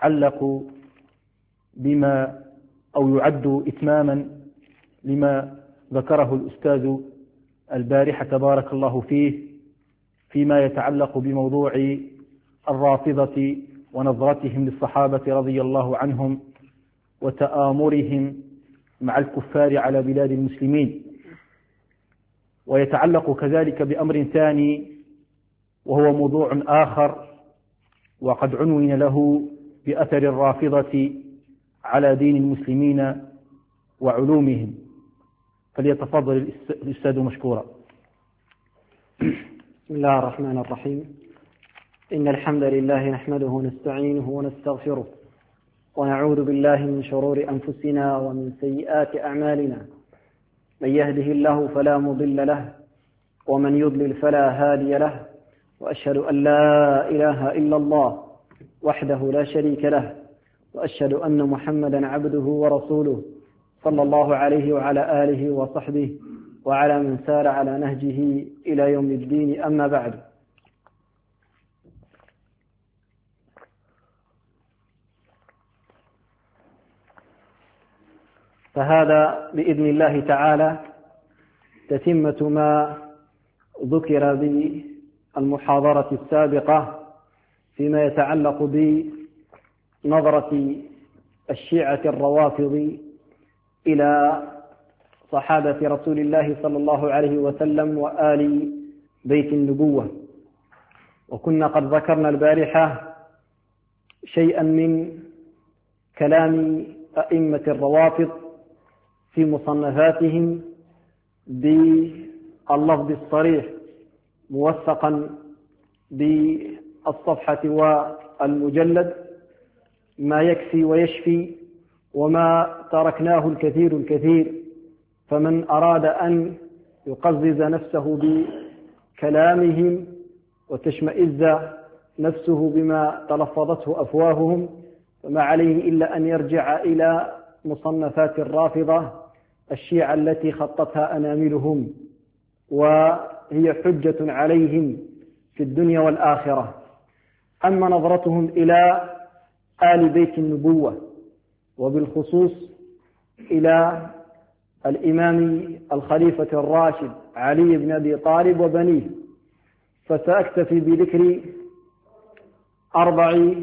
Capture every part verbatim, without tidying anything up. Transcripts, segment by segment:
يتعلق بما أو يعد إتماما لما ذكره الأستاذ البارحة بارك الله فيه فيما يتعلق بموضوع الرافضة ونظرتهم للصحابة رضي الله عنهم وتآمرهم مع الكفار على بلاد المسلمين، ويتعلق كذلك بأمر ثاني وهو موضوع آخر وقد عنون له بأثر الرافضة على دين المسلمين وعلومهم. فليتفضل الأستاذ مشكورا. بسم الله الرحمن الرحيم. إن الحمد لله نحمده ونستعينه ونستغفره ونعوذ بالله من شرور أنفسنا ومن سيئات أعمالنا، من يهده الله فلا مضل له ومن يضلل فلا هادي له، وأشهد أن لا إله إلا الله وحده لا شريك له، وأشهد أن محمدا عبده ورسوله صلى الله عليه وعلى آله وصحبه وعلى من سار على نهجه إلى يوم الدين. أما بعد، فهذا بإذن الله تعالى تتمة ما ذكر بالمحاضرة السابقة فيما يتعلق بنظرة الشيعة الروافض إلى صحابة رسول الله صلى الله عليه وسلم وآل بيت النبوة. وكنا قد ذكرنا البارحة شيئا من كلام أئمة الروافض في مصنفاتهم باللفظ الصريح موثقا بالصفحة والمجلد ما يكفي ويشفي، وما تركناه الكثير الكثير. فمن أراد أن يقزز نفسه بكلامهم وتشمئز نفسه بما تلفظته أفواههم فما عليه إلا أن يرجع إلى مصنفات الرافضة الشيعة التي خطتها أناملهم، وهي حجة عليهم في الدنيا والآخرة. أما نظرتهم إلى آل بيت النبوة وبالخصوص إلى الإمام الخليفة الراشد علي بن أبي طالب وبنيه، فسأكتفي بذكر أربع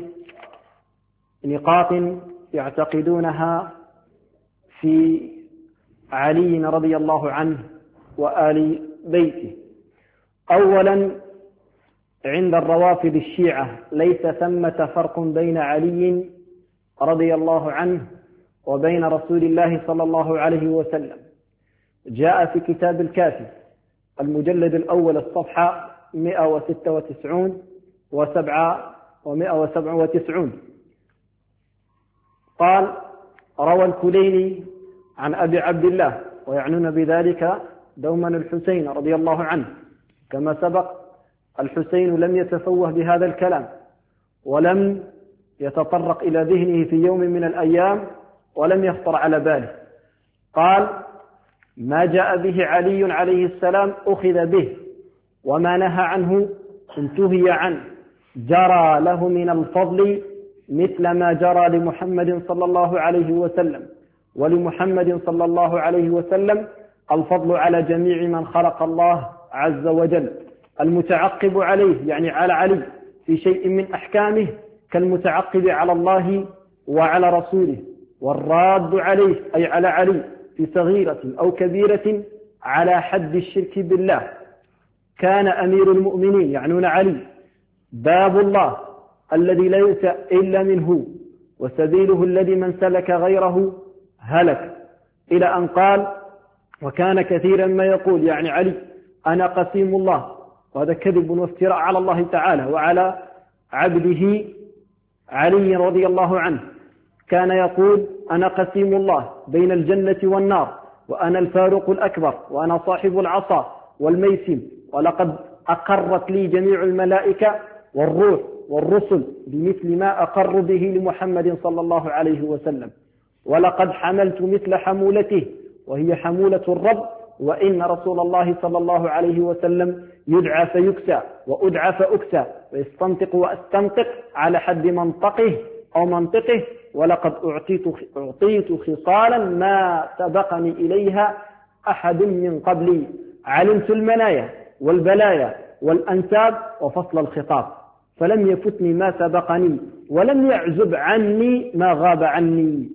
نقاط يعتقدونها في علي رضي الله عنه وآل بيته. أولا، عند الروافض الشيعة ليس ثمة فرق بين علي رضي الله عنه وبين رسول الله صلى الله عليه وسلم. جاء في كتاب الكافي المجلد الأول الصفحة مئة وستة وتسعين وسبعة ومئة وسبعة وتسعين قال: روى الكليني عن أبي عبد الله، ويعنون بذلك دوما الحسين رضي الله عنه. كما سبق، الحسين لم يتفوه بهذا الكلام ولم يتطرق إلى ذهنه في يوم من الأيام ولم يخطر على باله. قال: ما جاء به علي عليه السلام أخذ به، وما نهى عنه انتهي عنه، جرى له من الفضل مثل ما جرى لمحمد صلى الله عليه وسلم، ولمحمد صلى الله عليه وسلم الفضل على جميع من خلق الله عز وجل. المتعقب عليه يعني على علي في شيء من أحكامه كالمتعقب على الله وعلى رسوله، والراد عليه أي على علي في صغيرة أو كبيرة على حد الشرك بالله. كان أمير المؤمنين يعنون علي باب الله الذي لا يؤتى إلا منه، وسبيله الذي من سلك غيره هلك، إلى أن قال: وكان كثيرا ما يقول يعني علي أنا قسيم الله. وهذا كذب وافتراء على الله تعالى وعلى عبده علي رضي الله عنه. كان يقول: أنا قسيم الله بين الجنة والنار، وأنا الفاروق الأكبر، وأنا صاحب العصا والميسم، ولقد أقرت لي جميع الملائكة والروح والرسل بمثل ما أقر به لمحمد صلى الله عليه وسلم، ولقد حملت مثل حمولته وهي حمولة الرب، وإن رسول الله صلى الله عليه وسلم يدعى فيكسى وأدعى فأكسى ويستنطق وأستنطق على حد منطقه أو منطقه، ولقد أعطيت أعطيت خصالا ما سبقني إليها أحد من قبلي، علمت المنايا والبلايا والأنساب وفصل الخطاب، فلم يفتني ما سبقني ولم يعزب عني ما غاب عني.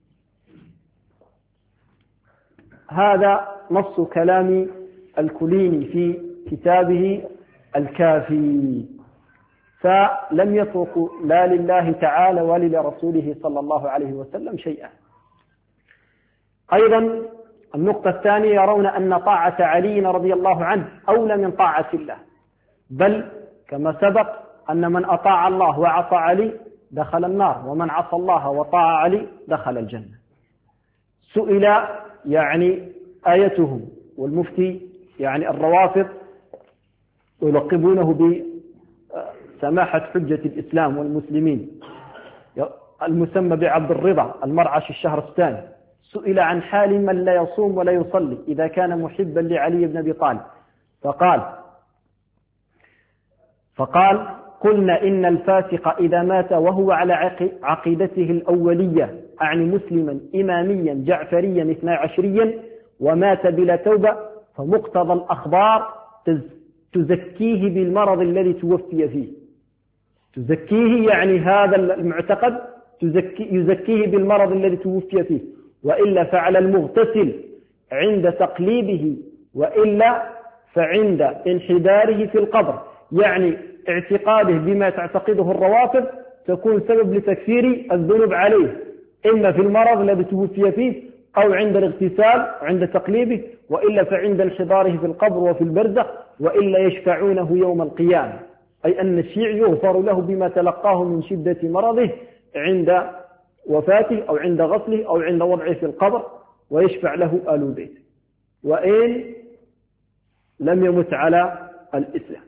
هذا نص كلام الكليني في كتابه الكافي، فلم يترك لا لله تعالى ولا لرسوله صلى الله عليه وسلم شيئا. أيضا النقطة الثانية، يرون أن طاعة علي رضي الله عنه أولى من طاعة الله، بل كما سبق أن من أطاع الله وعصى علي دخل النار، ومن عصى الله وطاع علي دخل الجنة. سئل يعني آيته، والمفتي يعني الروافض يلقبونه بسماحة حجة الإسلام والمسلمين المسمى بعبد الرضا المرعش الشهرستاني، سئل عن حال من لا يصوم ولا يصلي إذا كان محبا لعلي بن أبي طالب، فقال فقال قلنا إن الفاسق إذا مات وهو على عقيدته الأولية، أعني مسلما إماميا جعفريا اثني عشريا ومات بلا توبة، فمقتضى الأخبار تزكيه بالمرض الذي توفي فيه. تزكيه يعني هذا المعتقد تزكي يزكيه بالمرض الذي توفي فيه، وإلا فعلى المغتسل عند تقليبه، وإلا فعند انحداره في القبر، يعني اعتقاده بما تعتقده الروافض تكون سبب لتكفير الذنوب عليه، إما في المرض الذي توفي فيه أو عند الاغتسال عند تقليبه، وإلا فعند انحداره في القبر وفي البرزخ، وإلا يشفعونه يوم القيامة، أي أن الشيعي يغفر له بما تلقاه من شدة مرضه عند وفاته أو عند غسله أو عند وضعه في القبر، ويشفع له آل بيته وإن لم يمت على الإسلام.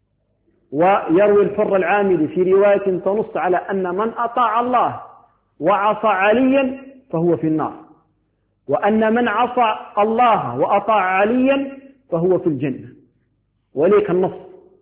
ويروي الحر العاملي في رواية تنص على أن من أطاع الله وعصى عليا فهو في النار، وأن من عصى الله وأطاع عليا فهو في الجنة. وليك النص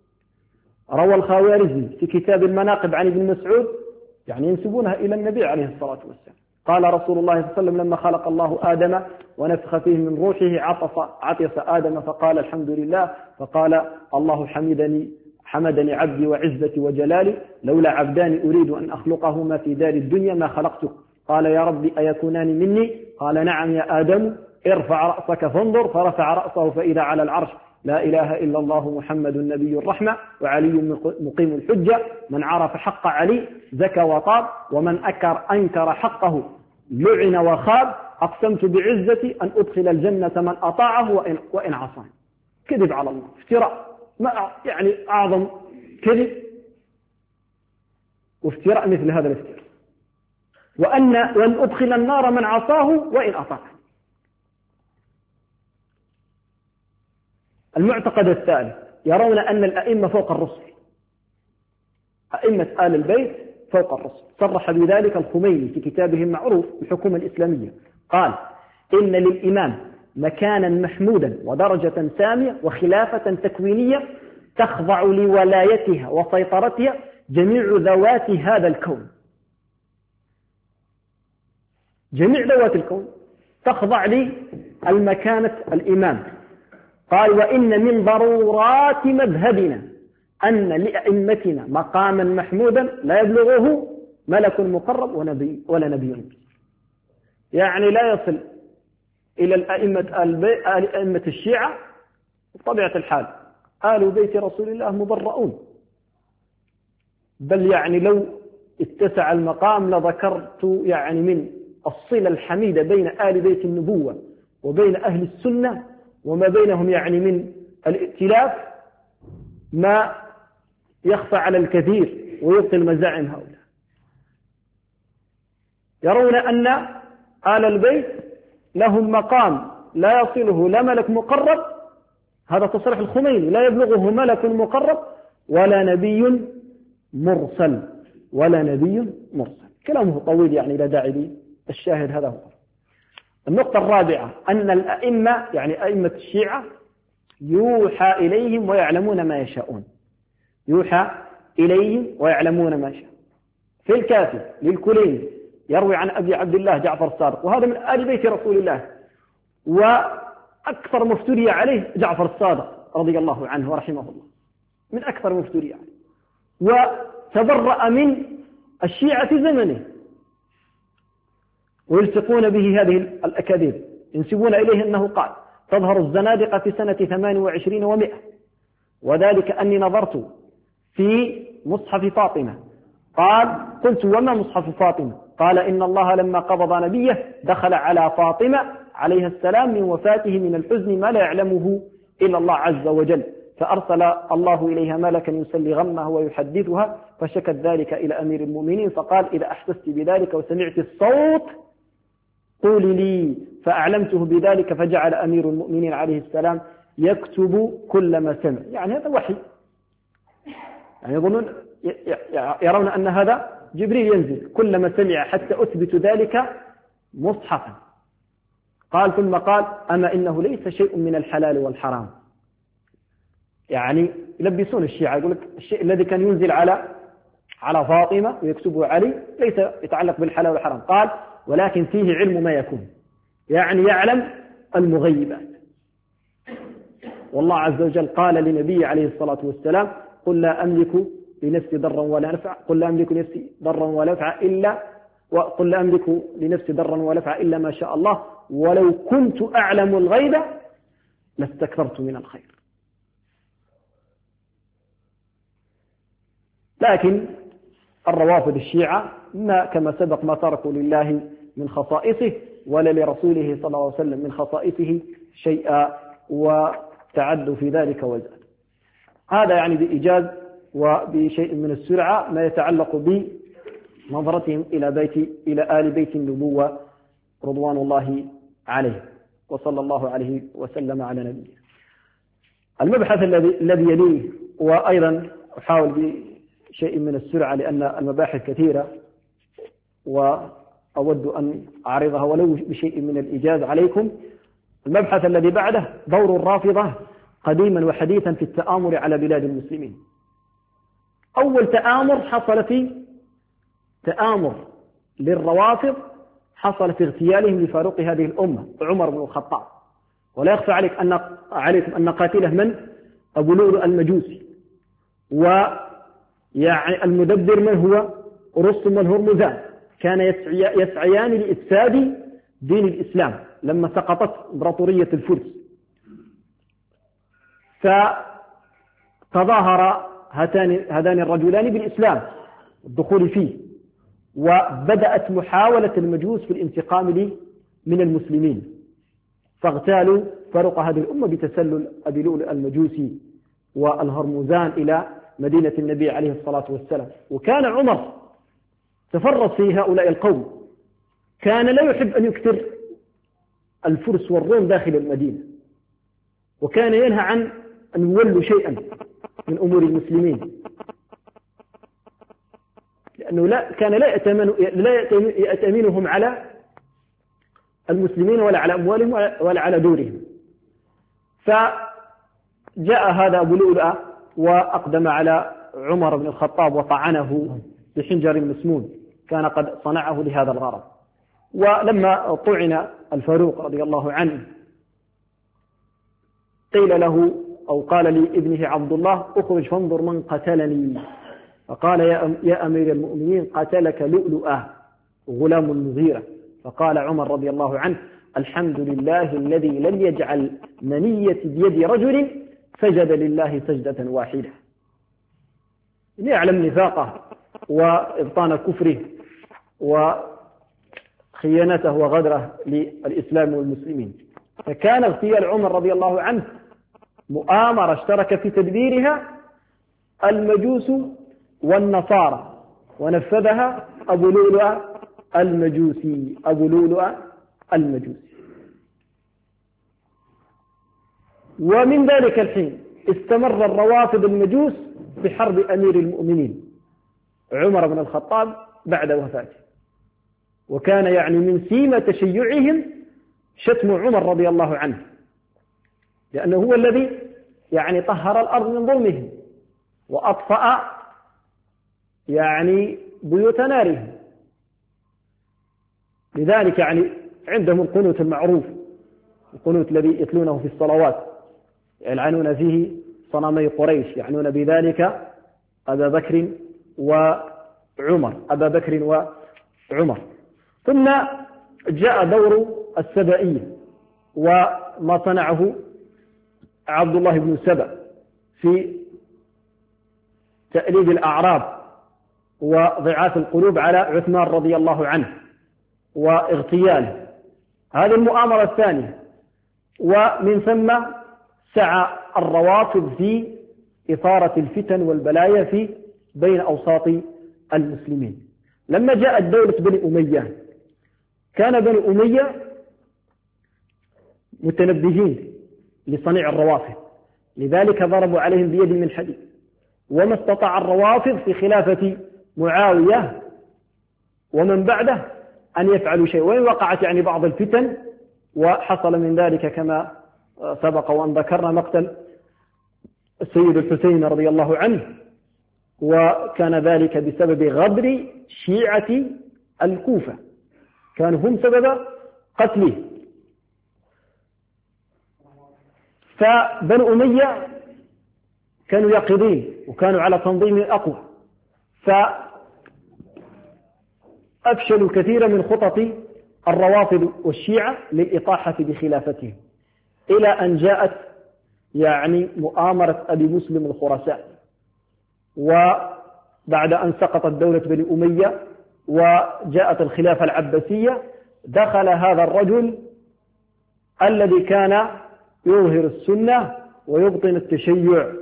روى الخوارزمي في كتاب المناقب عن ابن مسعود، يعني ينسبونها إلى النبي عليه الصلاة والسلام، قال رسول الله صلى الله عليه وسلم لما خلق الله آدم ونفخ فيه من روحه عطس عطس آدم فقال الحمد لله، فقال الله حمدني حمدني عبدي وعزتي وجلالي، لولا عبدان أريد أن أخلقهما في دار الدنيا ما خلقته. قال يا ربي أيكونان مني؟ قال نعم يا آدم، ارفع رأسك فانظر، فرفع رأسه فإذا على العرش لا إله إلا الله محمد النبي الرحمة وعلي مقيم الحجة، من عرف حق علي زكى وطاب، ومن أكر أنكر حقه لعن وخاب، أقسمت بعزتي أن أدخل الجنة من أطاعه وإن, وإن عصاني. كذب على الله، افتراء، ما يعني أعظم كذب وافتراء مثل هذا الافتراء، وأن وأن أدخل النار من عصاه وإن أطاعني. المعتقد الثالث، يرون أن الأئمة فوق الرسل، أئمة آل البيت فوق الرسل، صرح بذلك الخميني في كتابه المعروف الحكومة الإسلامية، قال إن للإمام مكانا محمودا ودرجة سامية وخلافة تكوينية تخضع لولايتها وسيطرتها جميع ذوات هذا الكون، جميع ذوات الكون تخضع للمكانة الإمام. قال وإن من ضرورات مذهبنا أن لأئمتنا مقاما محمودا لا يبلغه ملك مقرب ونبي ولا نبي، يعني لا يصل إلى الأئمة أئمة الشيعة بطبيعة الحال. آل بيت رسول الله مبرؤون، بل يعني لو اتسع المقام لذكرت يعني من الصلة الحميدة بين آل بيت النبوة وبين أهل السنة وما بينهم يعني من الائتلاف ما يخفى على الكثير ويبطل مزاعم هؤلاء. يرون أن آل البيت لهم مقام لا يصله لا ملك مقرب، هذا تصريح الخميني، لا يبلغه ملك مقرب ولا نبي مرسل ولا نبي مرسل. كلامه طويل يعني لا داعي، الشاهد هذا هو. النقطة الرابعة أن الأئمة يعني أئمة الشيعة يوحى إليهم ويعلمون ما يشاءون، يوحى إليهم ويعلمون ما يشاءون. في الكافي للكليني يروي عن أبي عبد الله جعفر الصادق، وهذا من آل بيت رسول الله، وأكثر مفتري عليه جعفر الصادق رضي الله عنه ورحمه الله، من أكثر مفتري عليه، وتبرأ من الشيعة زمنه ويلصقون به هذه الأكاذيب، ينسبون إليه أنه قال: تظهر الزنادقة في سنة ثمان وعشرين ومئة، وذلك أني نظرت في مصحف فاطمة. قال: قلت: وما مصحف فاطمة؟ قال: إن الله لما قبض نبيه دخل على فاطمة عليها السلام من وفاته من الحزن ما لا يعلمه إلا الله عز وجل، فأرسل الله إليها ملكا يسلي غمها ويحدثها، فشكت ذلك إلى أمير المؤمنين، فقال: إذا أحسست بذلك وسمعت الصوت قولي لي، فأعلمته بذلك، فجعل أمير المؤمنين عليه السلام يكتب كل ما سمع. يعني هذا وحي، يعني يظنون يرون أن هذا جبريل ينزل كلما سمع، حتى أثبت ذلك مصحفا. قال: ثم قال: أما إنه ليس شيء من الحلال والحرام. يعني يلبسون الشيعة، يقول لك الشيء الذي كان ينزل على على فاطمة ويكتبه علي ليس يتعلق بالحلال والحرام. قال: ولكن فيه علم ما يكون، يعني يعلم المغيبات. والله عز وجل قال لنبيه عليه الصلاة والسلام: قل لا أملك لنفسي ضرا ولا نفع قل لا أملك لنفسي ضرا ولا نفع إلا وقل لا أملك لنفسي ضرا ولا نفع إلا ما شاء الله، ولو كنت أعلم الغيب لاستكثرت من الخير. لكن الروافض الشيعة ما كما سبق ما تركوا لله من خصائصه ولا لرسوله صلى الله عليه وسلم من خصائصه شيئا، وتعدوا في ذلك وزاد. هذا يعني بإيجاز وبشيء من السرعة ما يتعلق بنظرتهم إلى بيت إلى آل بيت النبوة رضوان الله عليه، وصلى الله عليه وسلم على نبيه. المبحث الذي الذي يليه، وأيضا أحاول بشيء من السرعة لأن المباحث كثيرة وأود أن أعرضها ولو بشيء من الإيجاز عليكم. المبحث الذي بعده دور الرافضة قديما وحديثا في التآمر على بلاد المسلمين. أول تآمر حصل في تآمر للروافض حصل في اغتيالهم لفاروق هذه الأمة عمر بن الخطاب، ولا يخفى عليك أن عليكم أن قاتله من؟ أبو لؤلؤ المجوسي، ويعني المدبر من هو؟ رستم الهرمزان. كان يسعي يسعيان لإفساد دين الإسلام لما سقطت إمبراطورية الفرس، فتظاهر هاتان هذان الرجلان بالإسلام الدخول فيه، وبدأت محاولة المجوس في الانتقام من المسلمين، فاغتالوا فاروق هذه الأمة بتسلل أبي لؤلؤ المجوسي والهرمزان إلى مدينة النبي عليه الصلاة والسلام. وكان عمر تفرس في هؤلاء القوم، كان لا يحب أن يكثر الفرس والروم داخل المدينة، وكان ينهى عن أن يولوا شيئا من أمور المسلمين، لأنه لا كان لا يأتمن لا يأتمنهم على المسلمين ولا على أموالهم ولا على دورهم. فجاء هذا أبو لؤلؤ وأقدم على عمر بن الخطاب وطعنه بحنجر مسموم كان قد صنعه لهذا الغرض. ولما طعن الفاروق رضي الله عنه قيل له أو قال لابنه عبد الله: اخرج فانظر من قتلني. فقال: يا أمير المؤمنين قتلك لؤلؤة غلام المغيرة. فقال عمر رضي الله عنه: الحمد لله الذي لم يجعل منية بيد رجل سجد لله سجدة واحدة. ليعلم نفاقه وإبطان كفره وخيانته وغدره للإسلام والمسلمين. فكان اغتيال عمر رضي الله عنه مؤامرة اشترك في تدبيرها المجوس والنصارى، ونفذها أبو لؤلؤ المجوسي أبو لؤلؤ المجوسي. ومن ذلك الحين استمر الروافض المجوس بحرب أمير المؤمنين عمر بن الخطاب بعد وفاته، وكان يعني من سيمة تشيعهم شتم عمر رضي الله عنه، لأنه هو الذي يعني طهر الأرض من ظلمهم وأطفأ يعني بيوت نارهم. لذلك يعني عندهم القنوت المعروف، القنوت الذي يتلونه في الصلوات يلعنون فيه صنمي قريش، يعنون بذلك أبا بكر وعمر أبا بكر وعمر. ثم جاء دور السبائية وما صنعه عبد الله بن سبأ في تأليب الأعراب وضعاف القلوب على عثمان رضي الله عنه واغتياله، هذه المؤامرة الثانية. ومن ثم سعى الروافض في إثارة الفتن والبلايا في بين أوساط المسلمين. لما جاءت دولة بني أمية كان بني أمية متنبهين لصنيع الروافض، لذلك ضربوا عليهم بيد من حديد، وما استطاع الروافض في خلافة معاوية ومن بعده أن يفعلوا شيء، وإن وقعت يعني بعض الفتن، وحصل من ذلك كما سبق وأن ذكرنا مقتل السيد الحسين رضي الله عنه، وكان ذلك بسبب غدر شيعة الكوفة، كانوا هم سبب قتله. فبنو أمية كانوا يقظين وكانوا على تنظيم أقوى، فأفشلوا كثيرا من خطط الروافض والشيعة للإطاحة بخلافتهم، إلى أن جاءت يعني مؤامرة أبي مسلم الخراساني. وبعد أن سقطت دولة بني أمية وجاءت الخلافة العباسية، دخل هذا الرجل الذي كان يظهر السنة ويبطن التشيع،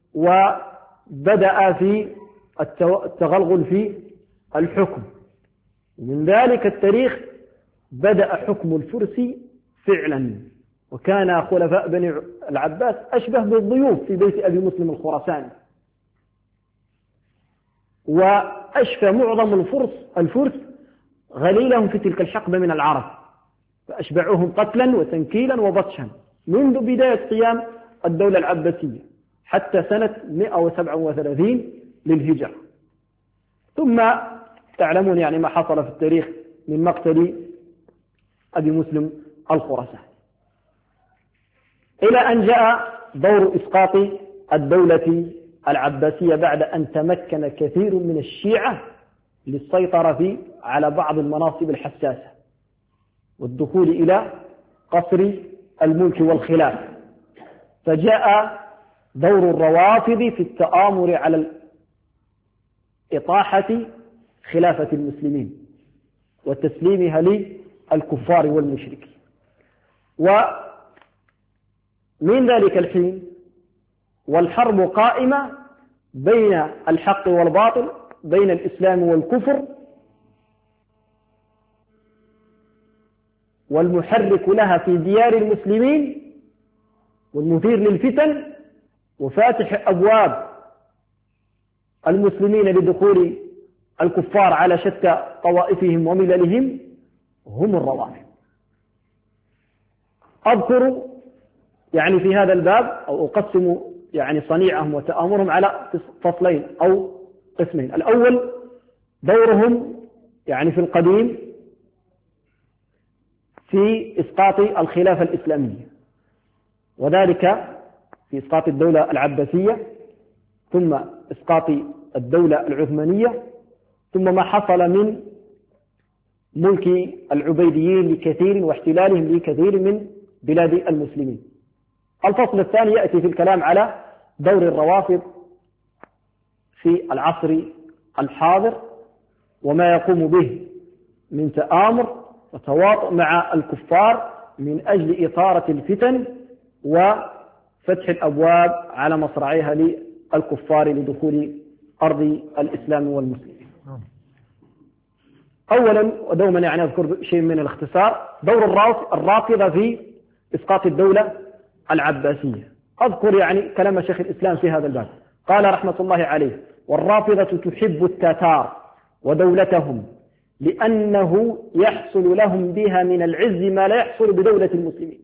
وبدأ في التغلغل في الحكم. من ذلك التاريخ بدأ حكم الفرس فعلا، وكان خلفاء بني العباس أشبه بالضيوف في بيت أبي مسلم الخراساني، وأشفى معظم الفرس الفرس غليلهم في تلك الحقبة من العرب، فأشبعوهم قتلا وتنكيلا وبطشا منذ بداية قيام الدولة العباسية حتى سنة مئة وسبعة وثلاثين للهجرة. ثم تعلمون يعني ما حصل في التاريخ من مقتل أبي مسلم الخراساني، إلى أن جاء دور إسقاط الدولة العباسية بعد أن تمكن كثير من الشيعة للسيطرة في على بعض المناصب الحساسة والدخول إلى قصر الملك والخلافة. فجاء دور الروافض في التآمر على إطاحة خلافة المسلمين وتسليمها للكفار والمشركين. ومن ذلك الحين والحرب قائمة بين الحق والباطل، بين الإسلام والكفر، والمحرك لها في ديار المسلمين والمثير للفتن وفاتح أبواب المسلمين لدخول الكفار على شتى طوائفهم ومللهم هم الروافض. أذكر يعني في هذا الباب أو أقسم يعني صنيعهم وتآمرهم على فصلين أو قسمين. الأول دورهم يعني في القديم في إسقاط الخلافة الإسلامية، وذلك في إسقاط الدولة العباسية، ثم إسقاط الدولة العثمانية، ثم ما حصل من ملك العبيديين لكثير واحتلالهم لكثير من بلاد المسلمين. الفصل الثاني يأتي في الكلام على دور الروافض في العصر الحاضر وما يقوم به من تآمر وتواطؤ مع الكفار من أجل إثارة الفتن وفتح الأبواب على مصراعيها للكفار لدخول أرض الإسلام والمسلمين. أولا ودوما يعني أذكر شيء من الاختصار، دور الرافضة في إسقاط الدولة العباسية. أذكر يعني كلام شيخ الإسلام في هذا الباب، قال رحمة الله عليه: والرافضة تحب التتار ودولتهم لأنه يحصل لهم بها من العز ما لا يحصل بدولة المسلمين.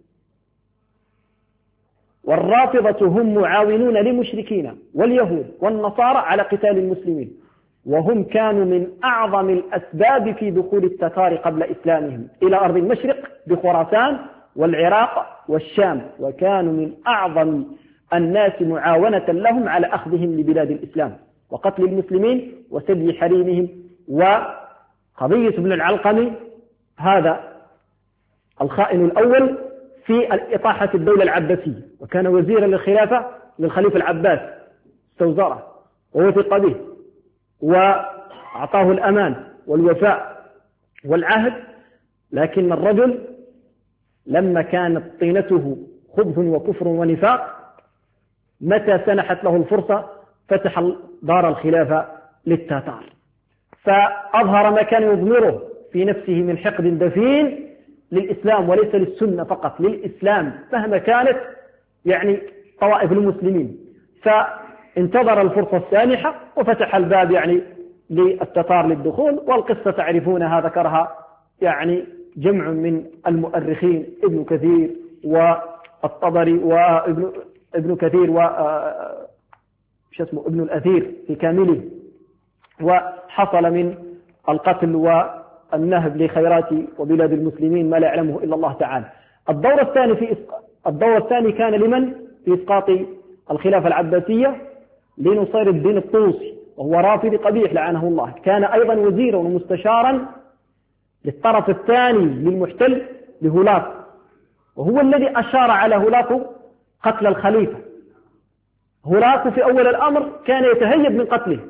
والرافضة هم معاونون للمشركين واليهود والنصارى على قتال المسلمين، وهم كانوا من أعظم الأسباب في دخول التتار قبل إسلامهم إلى أرض المشرق بخراسان والعراق والشام، وكانوا من أعظم الناس معاونة لهم على أخذهم لبلاد الإسلام وقتل المسلمين وسبي حريمهم. وقضية ابن العلقمي هذا الخائن الأول في إطاحة الدولة العباسية، وكان وزيرا للخلافة للخليفة العباس، استوزره ووثق به وأعطاه الأمان والوفاء والعهد، لكن الرجل لما كانت طينته خبث وكفر ونفاق متى سنحت له الفرصة فتح دار الخلافة للتتار، فأظهر ما كان يضمره في نفسه من حقد دفين للإسلام وليس للسنة فقط، للإسلام مهما كانت يعني طوائف المسلمين، فانتظر الفرصة السانحة وفتح الباب يعني للتتار للدخول. والقصة تعرفونها ذكرها يعني جمع من المؤرخين، ابن كثير والطبري وابن ابن كثير و شو اسمه ابن الأثير في كامله، وحصل من القتل والنهب لخيرات وبلاد المسلمين ما لا يعلمه إلا الله تعالى. الدور الثاني في الدور الثاني كان لمن في إسقاط الخلافة العباسية؟ لنصير الدين الطوسي، وهو رافض قبيح لعنه الله، كان أيضا وزيرا ومستشارا للطرف الثاني للمحتل لهولاكو، وهو الذي أشار على هولاكو قتل الخليفة. هولاكو في أول الأمر كان يتهيب من قتله،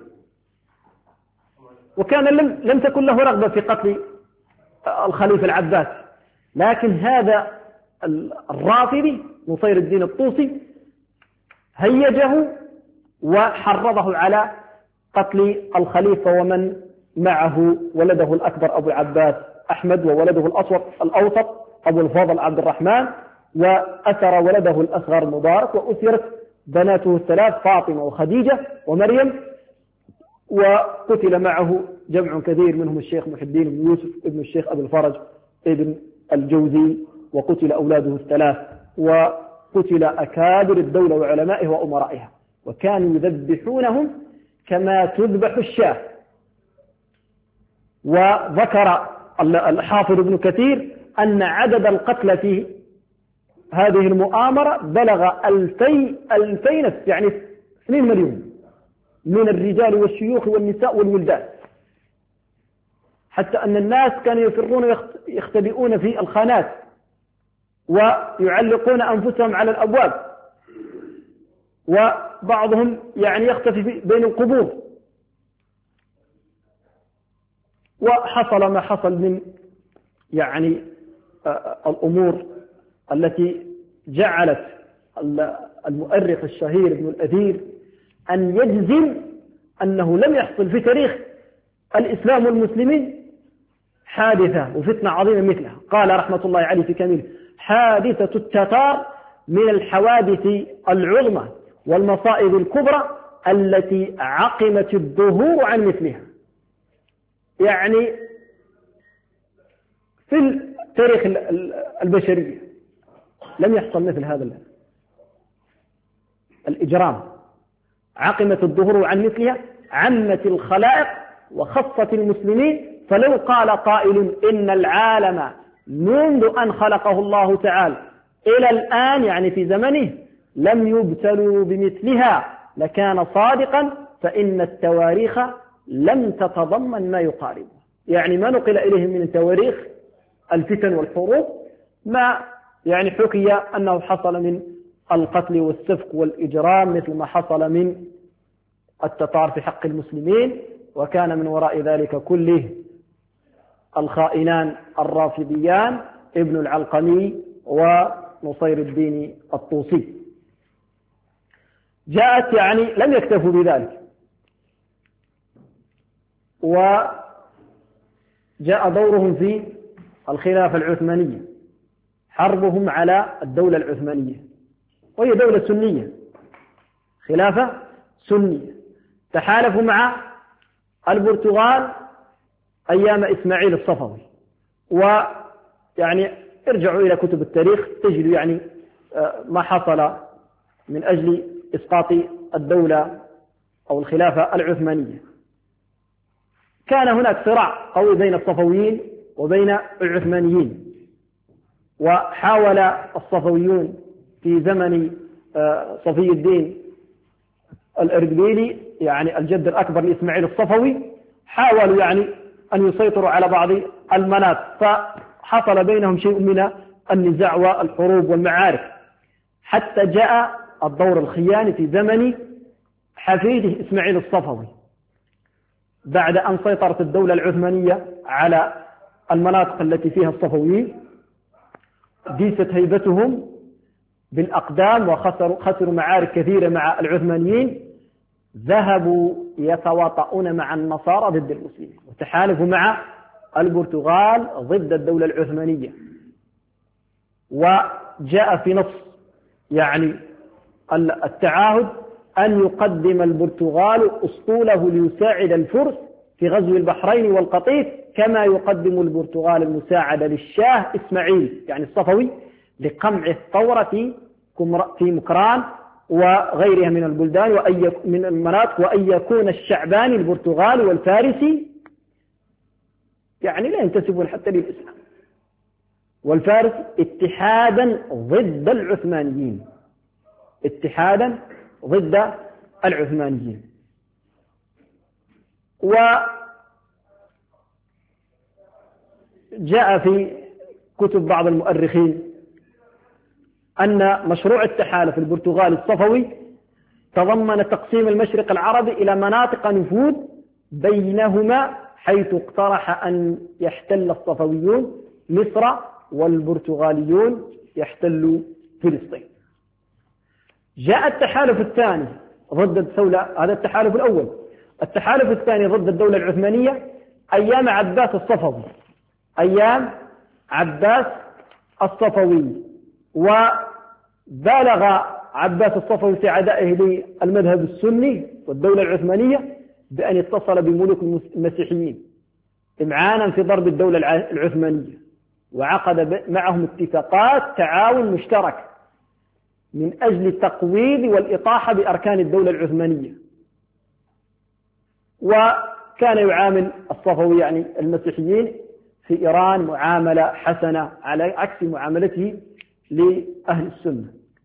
وكان لم, لم تكن له رغبة في قتل الخليفة العباس، لكن هذا الرافضي نصير الدين الطوسي هيجه وحرضه على قتل الخليفة ومن معه، ولده الأكبر أبو العباس أحمد، وولده الأوسط الأوسط أبو الفضل عبد الرحمن، وأسر ولده الأصغر مبارك، وأسرت بناته الثلاث فاطمة وخديجة ومريم، وقتل معه جمع كثير منهم الشيخ محي الدين بن يوسف ابن الشيخ أبو الفرج ابن الجوزي، وقتل أولاده الثلاث، وقتل أكابر الدولة وعلمائها وأمرائها، وكانوا يذبحونهم كما تذبح الشاة. وذكر الحافظ ابن كثير أن عدد القتلى في هذه المؤامرة بلغ ألفي ألفي نفس، يعني اثنين مليون من الرجال والشيوخ والنساء والولدان، حتى أن الناس كانوا يفرون يختبئون في الخانات ويعلقون أنفسهم على الأبواب، وبعضهم يعني يختفي بين القبور. وحصل ما حصل من يعني الأمور التي جعلت المؤرخ الشهير ابن الأثير أن يجزم أنه لم يحصل في تاريخ الإسلام والمسلمين حادثة وفتنة عظيمة مثلها. قال رحمة الله عليه في كامله: حادثة التتار من الحوادث العظمى والمصائب الكبرى التي عقمت الظهور عن مثلها. يعني في التاريخ البشرية لم يحصل مثل هذا الإجرام، عقمت الظهور عن مثلها، عمت الخلائق وخصت المسلمين. فلو قال قائل إن العالم منذ أن خلقه الله تعالى إلى الآن، يعني في زمنه، لم يبتلوا بمثلها لكان صادقا، فإن التواريخ لم تتضمن ما يقاربه. يعني ما نقل إليهم من تواريخ الفتن والحروب ما يعني حكي أنه حصل من القتل والسفك والإجرام مثل ما حصل من التتار في حق المسلمين، وكان من وراء ذلك كله الخائنان الرافضيان ابن العلقمي ونصير الدين الطوسي. جاءت يعني لم يكتفوا بذلك، وجاء دورهم في الخلافة العثمانية، حربهم على الدولة العثمانية، وهي دولة سنية، خلافة سنية، تحالفوا مع البرتغال أيام إسماعيل الصفوي. ويعني ارجعوا إلى كتب التاريخ تجدوا يعني ما حصل من أجل إسقاط الدولة أو الخلافة العثمانية. كان هناك صراع قوي بين الصفويين وبين العثمانيين، وحاول الصفويون في زمن صفي الدين الإردبيلي يعني الجد الأكبر لإسماعيل الصفوي، حاولوا يعني أن يسيطروا على بعض المناطق، فحصل بينهم شيء من النزاع والحروب والمعارك، حتى جاء الدور الخياني في زمن حفيده إسماعيل الصفوي بعد أن سيطرت الدولة العثمانية على المناطق التي فيها الصفويين، ديست هيبتهم بالأقدام وخسروا خسروا معارك كثيرة مع العثمانيين، ذهبوا يتواطؤون مع النصارى ضد المسلمين وتحالفوا مع البرتغال ضد الدولة العثمانية. وجاء في نص يعني التعاهد أن يقدم البرتغال أسطوله ليساعد الفرس في غزو البحرين والقطيف، كما يقدم البرتغال المساعدة للشاه إسماعيل يعني الصفوي لقمع الثورة في مكران وغيرها من البلدان وأي من المناطق، وأن يكون الشعباني البرتغالي والفارسي يعني لا ينتسبون حتى للإسلام والفارس اتحادا ضد العثمانيين، اتحادا ضد العثمانيين. وجاء في كتب بعض المؤرخين أن مشروع التحالف البرتغالي الصفوي تضمن تقسيم المشرق العربي إلى مناطق نفوذ بينهما، حيث اقترح أن يحتل الصفويون مصر والبرتغاليون يحتلوا فلسطين. جاء التحالف الثاني ضد الدولة، هذا التحالف الأول، التحالف الثاني ضد الدولة العثمانية أيام عباس الصفوي، أيام عباس الصفوي، وبالغ عباس الصفوي في عدائه للمذهب السني والدولة العثمانية بأن اتصل بملوك المسيحيين إمعانا في ضرب الدولة العثمانية، وعقد معهم اتفاقات تعاون مشترك من أجل التقويض والإطاحة بأركان الدولة العثمانية. وكان يعامل الصفوي يعني المسيحيين في إيران معاملة حسنة على عكس معاملته لأهل السنة.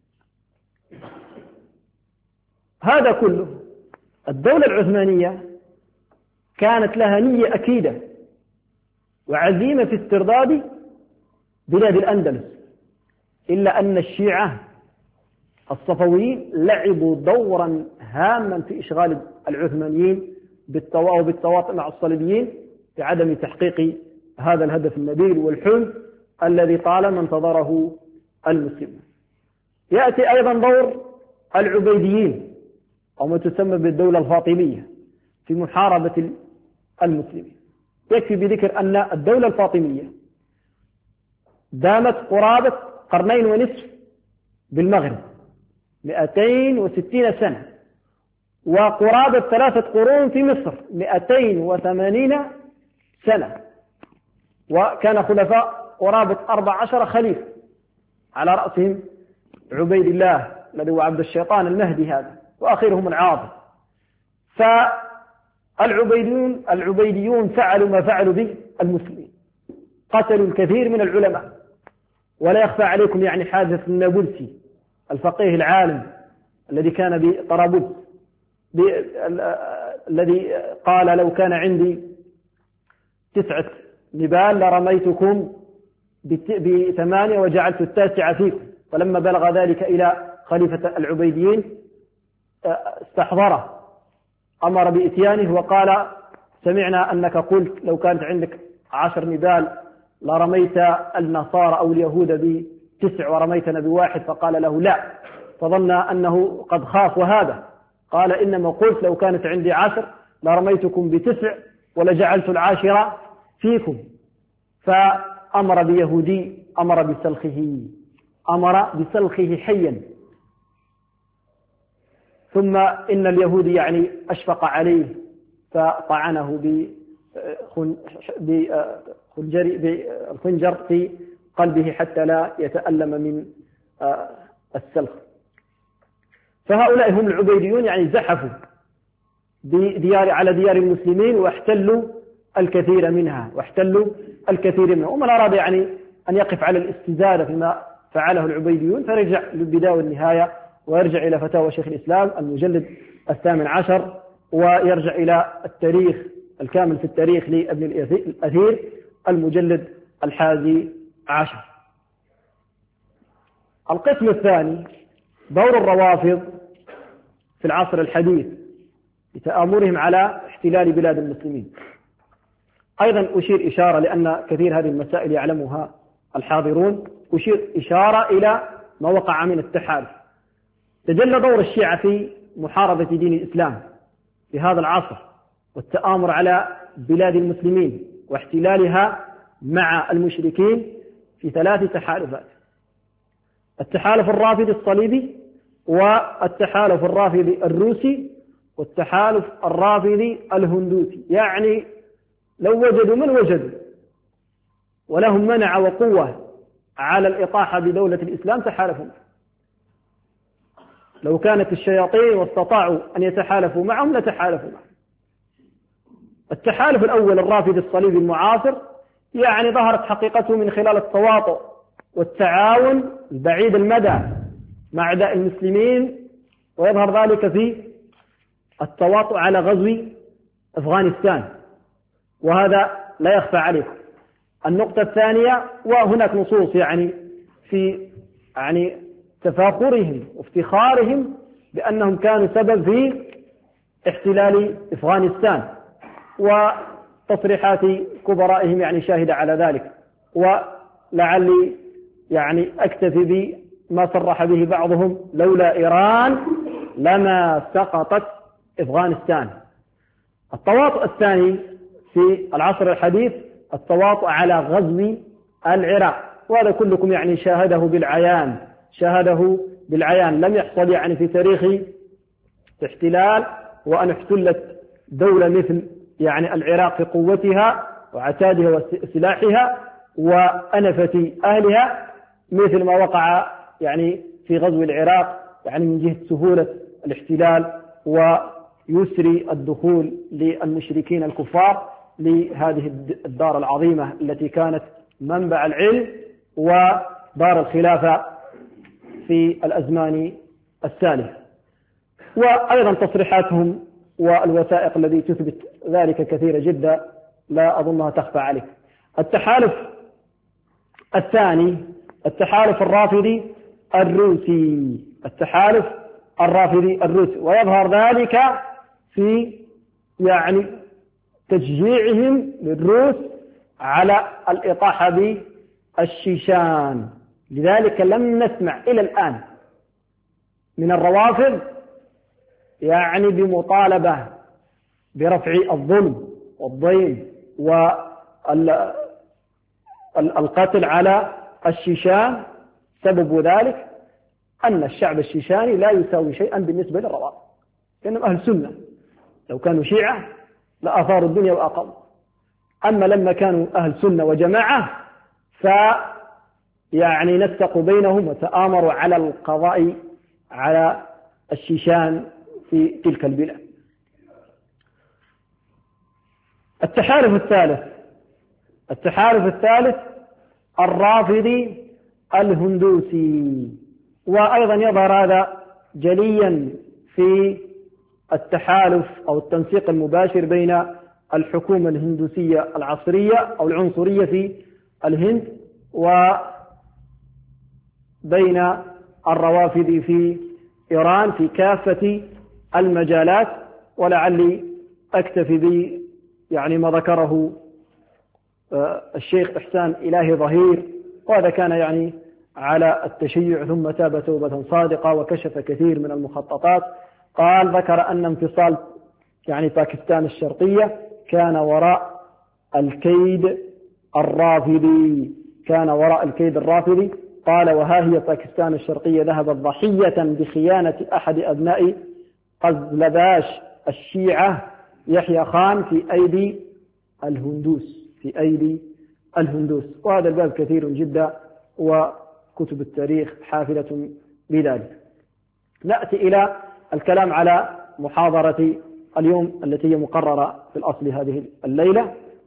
هذا كله الدولة العثمانية كانت لها نية أكيدة وعزيمة في استرداد بلاد الأندلس، إلا أن الشيعة الصفويين لعبوا دورا هاما في إشغال العثمانيين بالتواطؤ مع الصليبيين في عدم تحقيق هذا الهدف النبيل والحلم الذي طالما انتظره المسلمون. يأتي أيضا دور العبيديين أو ما تسمى بالدولة الفاطمية في محاربة المسلمين. يكفي بذكر أن الدولة الفاطمية دامت قرابة قرنين ونصف بالمغرب مئتين وستين سنة، وقرابة ثلاثة قرون في مصر مئتين وثمانين سنة، وكان خلفاء قرابة أربع عشر خليفة على رأسهم عبيد الله الذي هو عبد الشيطان المهدي هذا، وآخرهم العاضد. فالعبيديون العبيديون فعلوا ما فعلوا به المسلمين، قتلوا الكثير من العلماء. ولا يخفى عليكم يعني حادث النابلسي الفقيه العالم الذي كان بطرابلس الذي قال لو كان عندي تسعة نبال لرميتكم بثمانية وجعلت التاسعة فيكم، فلما بلغ ذلك إلى خليفة العبيديين استحضره، أمر بإتيانه وقال سمعنا أنك قلت لو كانت عندك عشر نبال لرميت النصارى أو اليهود بتسع ورميتنا بواحد، فقال له لا، فظن أنه قد خاف وهذا، قال إنما قلت لو كانت عندي عشر لرميتكم بتسع ولجعلت العاشرة فيكم. فأمر بيهودي أمر بسلخه أمر بسلخه حيا، ثم إن اليهودي يعني أشفق عليه فطعنه بالخنجر في قلبه حتى لا يتألم من السلخ. فهؤلاء هم العبيديون، يعني زحفوا بديار على ديار المسلمين واحتلوا الكثير منها واحتلوا الكثير منها. ومن أراد يعني أن يقف على الاستزادة فيما فعله العبيديون فرجع للبداية والنهاية، ويرجع إلى فتاوى شيخ الإسلام المجلد الثامن عشر، ويرجع إلى التاريخ الكامل في التاريخ لابن الأثير المجلد الحادي عشر. القسم الثاني دور الروافض في العصر الحديث بتآمرهم على احتلال بلاد المسلمين. أيضا أشير إشارة لأن كثير هذه المسائل يعلمها الحاضرون، أشير إشارة إلى ما وقع من التحالف. تجلى دور الشيعة في محاربة دين الإسلام في هذا العصر والتآمر على بلاد المسلمين واحتلالها مع المشركين في ثلاث تحالفات: التحالف الرافضي الصليبي، والتحالف الرافضي الروسي، والتحالف الرافضي الهندوسي. يعني لو وجدوا من وجدوا ولهم منع وقوة على الإطاحة بدولة الإسلام تحالفوا. لو كانت الشياطين واستطاعوا أن يتحالفوا معهم لتحالفوا معهم. التحالف الأول الرافضي الصليبي المعاصر يعني ظهرت حقيقته من خلال التواطؤ والتعاون البعيد المدى مع أعداء المسلمين، ويظهر ذلك في التواطؤ على غزو أفغانستان، وهذا لا يخفى عليكم. النقطة الثانية، وهناك نصوص يعني في يعني تفاخرهم وافتخارهم بأنهم كانوا سبب في احتلال أفغانستان، وتصريحات كبرائهم يعني شاهدة على ذلك. ولعلي يعني أكتفي بما صرح به بعضهم: لولا إيران لما سقطت أفغانستان. التواطؤ الثاني في العصر الحديث التواطؤ على غزو العراق، وهذا كلكم يعني شاهده بالعيان شاهده بالعيان لم يحصل يعني في تاريخ احتلال وأن احتلت دولة مثل يعني العراق في قوتها وعتادها وسلاحها وأنفة أهلها مثل ما وقع يعني في غزو العراق، يعني من جهة سهولة الاحتلال ويسري الدخول للمشركين الكفار لهذه الدار العظيمة التي كانت منبع العلم ودار الخلافة في الأزمان السالفة. وأيضا تصريحاتهم والوثائق التي تثبت ذلك كثيرة جدا لا أظنها تخفى عليك. التحالف الثاني التحالف الرافضي الروسي التحالف الرافضي الروسي ويظهر ذلك في يعني تشجيعهم للروس على الإطاحة بالشيشان. لذلك لم نسمع إلى الآن من الروافض يعني بمطالبة برفع الظلم والضيم والقتل على الشيشان. سبب ذلك أن الشعب الشيشاني لا يساوي شيئا بالنسبة للروافض، لأنهم أهل سنة. لو كانوا شيعة لأثاروا الدنيا وأقاموا، أما لما كانوا أهل سنة وجماعة فيعني نسقوا بينهم وتآمروا على القضاء على الشيشان في تلك البلاد. التحالف الثالث التحالف الثالث الرافضي الهندوسي، وأيضا يظهر هذا جليا في التحالف أو التنسيق المباشر بين الحكومة الهندوسية العصرية أو العنصرية في الهند وبين الروافض في إيران في كافة المجالات. ولعلي أكتفي ب يعني ما ذكره الشيخ إحسان إلهي ظهير، وهذا كان يعني على التشيع ثم تاب توبة صادقة وكشف كثير من المخططات. قال ذكر أن انفصال يعني باكستان الشرقية كان وراء الكيد الرافضي كان وراء الكيد الرافضي قال وها هي باكستان الشرقية ذهبت ضحية بخيانة أحد أبناء قزلباش الشيعة يحيى خان في أيدي الهندوس في أيدي الهندوس. وهذا الباب كثير جدا وكتب التاريخ حافلة بذلك. نأتي إلى الكلام على محاضرة اليوم التي هي مقررة في الأصل هذه الليلة،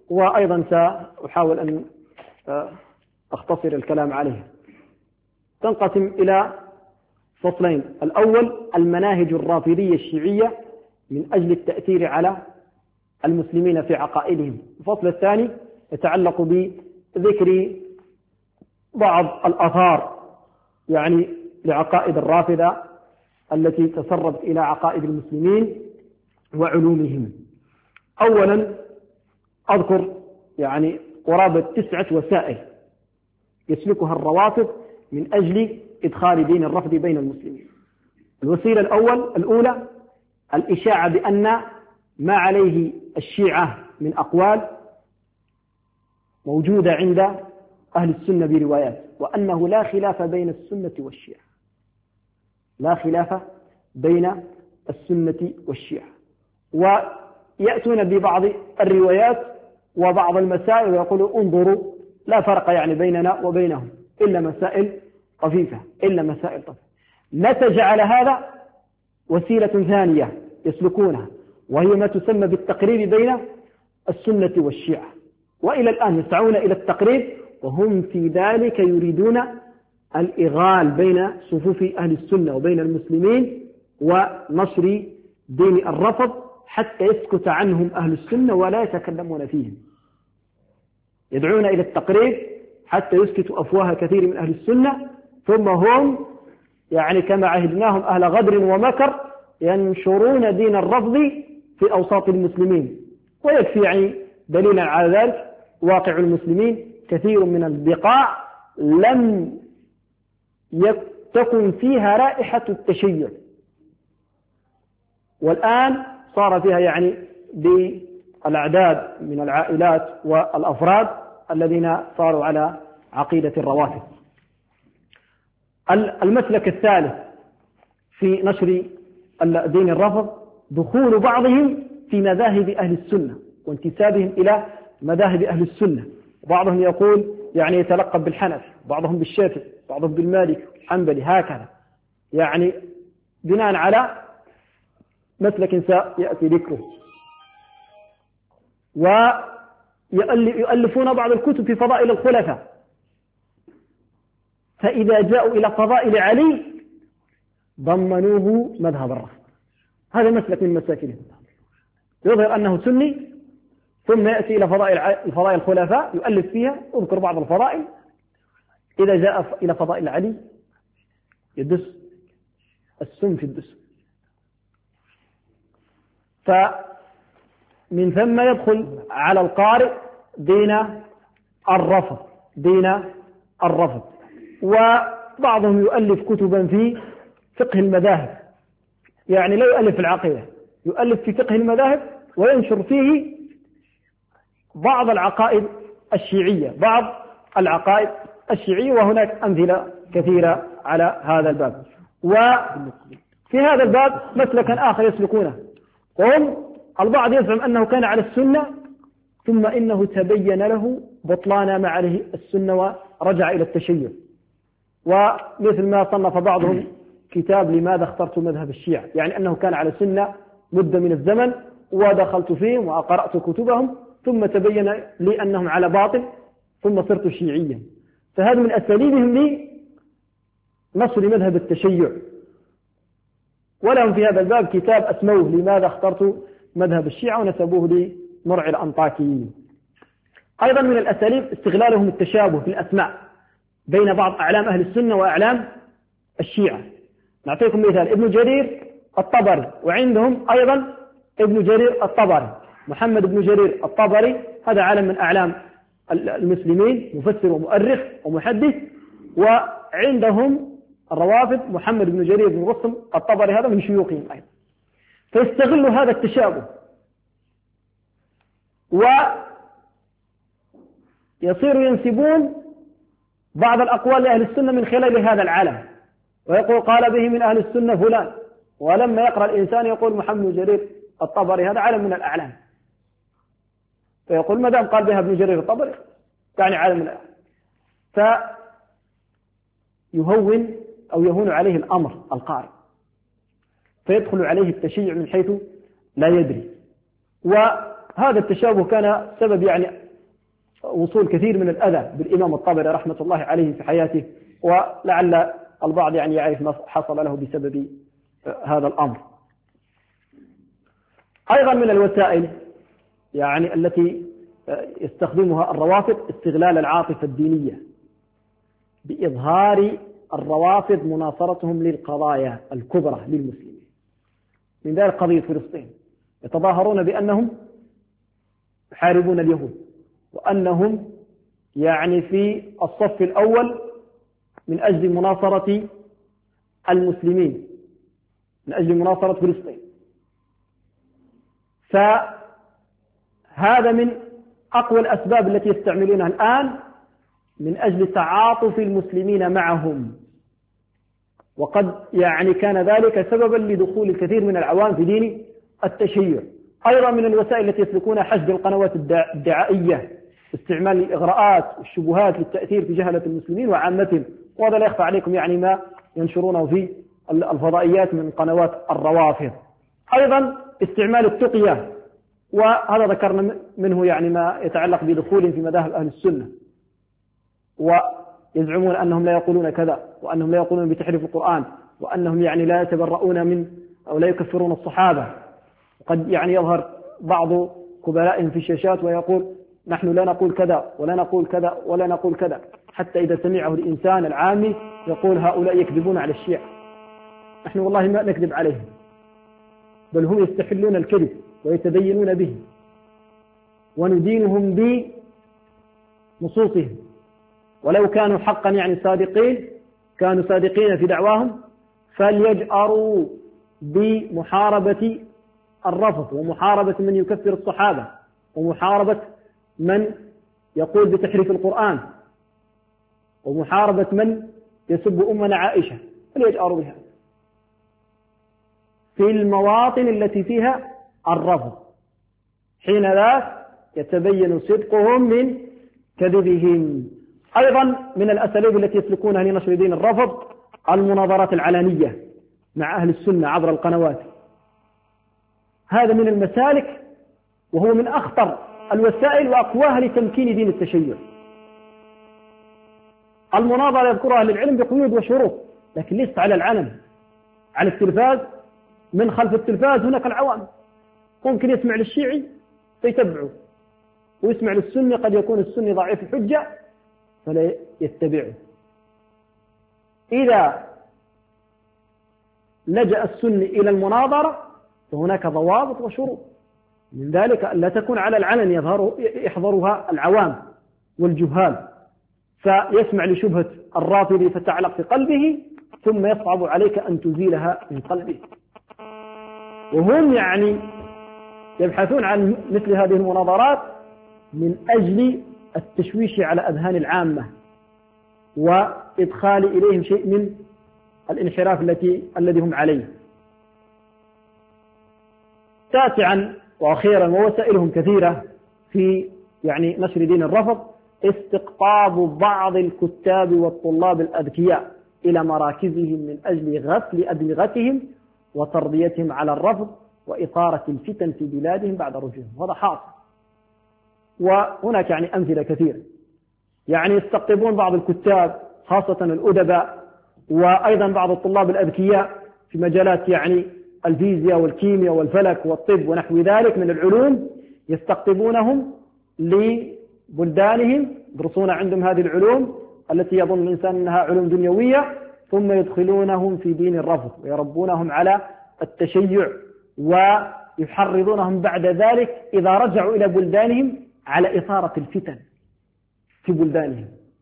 وأيضا سأحاول أن أختصر الكلام عليها. تنقسم إلى فصلين: الأول المناهج الرافضية الشيعية من أجل التأثير على المسلمين في عقائدهم. الفصل الثاني يتعلق بذكر بعض الآثار يعني لعقائد الرافضة التي تسربت إلى عقائد المسلمين وعلومهم. أولا أذكر يعني قرابة تسعة وسائل يسلكها الروافض من أجل إدخال دين الرفض بين المسلمين. الوسيلة الأول الأولى الإشاعة بأن ما عليه الشيعة من أقوال موجودة عند أهل السنة بروايات، وأنه لا خلاف بين السنة والشيعة، لا خلاف بين السنة والشيعة، ويأتون ببعض الروايات وبعض المسائل ويقولوا انظروا لا فرق يعني بيننا وبينهم إلا مسائل طفيفة إلا مسائل طفيفة. نتج على هذا وسيلة ثانية يسلكونها، وهي ما تسمى بالتقريب بين السنة والشيعة، وإلى الآن يسعون إلى التقريب، وهم في ذلك يريدون الإغال بين صفوف أهل السنة وبين المسلمين ونشر دين الرفض حتى يسكت عنهم أهل السنة ولا يتكلمون فيهم. يدعون إلى التقريب حتى يسكتوا أفواه كثير من أهل السنة، ثم هم يعني كما عهدناهم أهل غدر ومكر ينشرون دين الرفض في أوساط المسلمين. ويكفي يعني دليلا على ذلك واقع المسلمين، كثير من البقاع لم تكن فيها رائحة التشيع، والآن صار فيها يعني بالأعداد من العائلات والأفراد الذين صاروا على عقيدة الروافض. المسلك الثالث في نشر دين الرفض دخول بعضهم في مذاهب أهل السنة وانتسابهم إلى مذاهب أهل السنة. بعضهم يقول يعني يتلقب بالحنفي، بعضهم بالشافعي، بعضهم بالمالك الحنبلي، هكذا يعني بناء على مسلك سيأتي ذكره. ويؤلفون بعض الكتب في فضائل الخلفاء، فإذا جاءوا إلى فضائل علي ضمنوه مذهب الرفض. هذا مسلك من مساكنهم، يظهر أنه سني ثم يأتي إلى فضائل الفضائل الخلفاء يؤلف فيها، اذكر بعض الفضائل، إذا جاء إلى فضائل علي يدس السم في الدس. فمن ثم يدخل على القارئ دين الرفض دين الرفض وبعضهم يؤلف كتبا في فقه المذاهب، يعني لا يؤلف العقيدة، يؤلف في فقه المذاهب وينشر فيه بعض العقائد الشيعية بعض العقائد الشيعية وهناك أمثلة كثيرة على هذا الباب. وفي هذا الباب مسلكا آخر يسلكونه، وهم البعض يزعم أنه كان على السنة ثم إنه تبين له بطلان ما عليه السنة ورجع إلى التشيع، ومثل ما صنف بعضهم كتاب لماذا اخترت مذهب الشيعة، يعني أنه كان على السنة مدة من الزمن ودخلت فيهم وقرأت كتبهم ثم تبين لي أنهم على باطل ثم صرت شيعيا. فهذا من أساليبهم لنشر مذهب التشيع، ولهم في هذا الباب كتاب أسموه لماذا اخترت مذهب الشيعة ونسبوه لمرعي الأنطاكيين. أيضا من الأساليب استغلالهم التشابه في الأسماء بين بعض أعلام أهل السنة وأعلام الشيعة. نعطيكم مثال: ابن جرير الطبري، وعندهم أيضا ابن جرير الطبري، محمد بن جرير الطبري، هذا عالم من أعلام المسلمين، مفسر ومؤرخ ومحدث، وعندهم الروافض محمد بن جرير بن مسلم الطبري، هذا من شيوخهم أيضا. فيستغل هذا التشابه ويصير ينسبون بعض الأقوال لأهل السنة من خلال هذا العالم، ويقول قال به من أهل السنة فلان، ولما يقرأ الإنسان يقول محمد بن جرير الطبري هذا عالم من الأعلام، فيقول ما دام قال بها ابن جرير الطبري يعني عالم من الأعلام، فيهون أو يهون عليه الأمر القارئ، فيدخل عليه التشيع من حيث لا يدري. وهذا التشابه كان سبب يعني وصول كثير من الأذى بالإمام الطبري رحمة الله عليه في حياته، ولعل البعض يعني يعرف ما حصل له بسبب هذا الأمر. أيضا من الوسائل يعني التي يستخدمها الروافض استغلال العاطفة الدينية بإظهار الروافض مناصرتهم للقضايا الكبرى للمسلمين، من ذلك قضية فلسطين. يتظاهرون بأنهم يحاربون اليهود، وأنهم يعني في الصف الأول من أجل مناصرة المسلمين، من أجل مناصرة فلسطين. فهذا من أقوى الأسباب التي يستعملونها الآن من أجل تعاطف المسلمين معهم، وقد يعني كان ذلك سببا لدخول الكثير من العوام في دين التشيع. أيضا من الوسائل التي يسلكونها حشد القنوات الدعائية، استعمال الإغراءات والشبهات للتأثير في جهلة المسلمين وعامتهم، وهذا لا يخفى عليكم يعني ما ينشرونه في الفضائيات من قنوات الروافض. أيضا استعمال التقية، وهذا ذكرنا منه يعني ما يتعلق بدخول في مذاهب أهل السنة، ويزعمون أنهم لا يقولون كذا، وأنهم لا يقولون بتحريف القرآن، وأنهم يعني لا يتبرؤون من أو لا يكفرون الصحابة. قد يعني يظهر بعض كبرائهم في الشاشات ويقول نحن لا نقول كذا ولا نقول كذا ولا نقول كذا، حتى إذا سمعه الإنسان العامي يقول هؤلاء يكذبون على الشيعة. نحن والله ما نكذب عليهم، بل هم يستحلون الكذب ويتدينون به، وندينهم بنصوصهم، ولو كانوا حقا يعني صادقين كانوا صادقين في دعواهم فليجأروا بمحاربة الرفض، ومحاربة من يكفر الصحابة، ومحاربة من يقول بتحريف القرآن، ومحاربة من يسب أمنا عائشة، فليجأروا بها في المواطن التي فيها الرفض. حين ذاك يتبين صدقهم من كذبهم. أيضا من الأساليب التي يسلكونها لنشر دين الرفض المناظرات العلانية مع أهل السنة عبر القنوات. هذا من المسالك، وهو من أخطر الوسائل وأقواها لتمكين دين التشيع. المناظرة يذكرها أهل العلم بقيود وشروط، لكن ليست على العلن، على التلفاز. من خلف التلفاز هناك العوام، ممكن يسمع للشيعي فيتبعه، ويسمع للسني قد يكون السني ضعيف الحجة فلا يتبعه. إذا لجأ السني إلى المناظرة فهناك ضوابط وشروط، من ذلك أن لا تكون على العلن يظهر يحضرها العوام والجهال، فيسمع لشبهة الرافضي فتعلق في قلبه، ثم يصعب عليك أن تزيلها من قلبه. وهم يعني يبحثون عن مثل هذه المناظرات من أجل التشويش على أذهان العامة، وإدخال إليهم شيء من الانحراف التي الذي هم عليه. تاسعا وأخيرا، ووسائلهم كثيرة في يعني نشر دين الرفض، استقطاب بعض الكتاب والطلاب الأذكياء إلى مراكزهم من أجل غسل أدمغتهم وتربيتهم على الرفض وإثارة الفتن في بلادهم بعد رجوعهم. هذا حاصل، وهناك يعني أمثلة كثيرة. يعني يستقطبون بعض الكتاب خاصة الأدباء، وأيضا بعض الطلاب الأذكياء في مجالات يعني الفيزياء والكيمياء والفلك والطب ونحو ذلك من العلوم، يستقطبونهم لبلدانهم، يدرسون عندهم هذه العلوم التي يظن الإنسان أنها علوم دنيوية، ثم يدخلونهم في دين الرفض ويربونهم على التشيع، ويحرضونهم بعد ذلك إذا رجعوا إلى بلدانهم على إثارة الفتن في بلدانهم.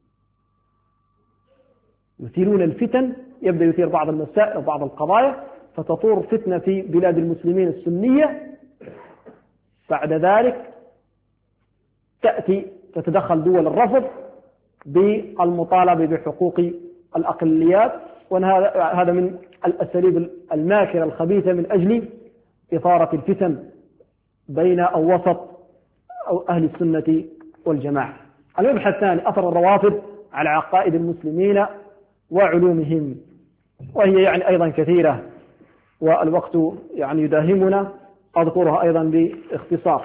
يثيرون الفتن، يبدأ يثير بعض المسائل وبعض القضايا فتطور فتنة في بلاد المسلمين السنية، بعد ذلك تأتي تتدخل دول الرفض بالمطالبة بحقوق الأقليات، وهذا من الأساليب الماكرة الخبيثة من أجل إثارة الفتن بين أو وسط أو أهل السنة والجماعة. المبحث الثاني، أثر الروافض على عقائد المسلمين وعلومهم، وهي يعني أيضا كثيرة والوقت يعني يداهمنا، أذكرها أيضا باختصار.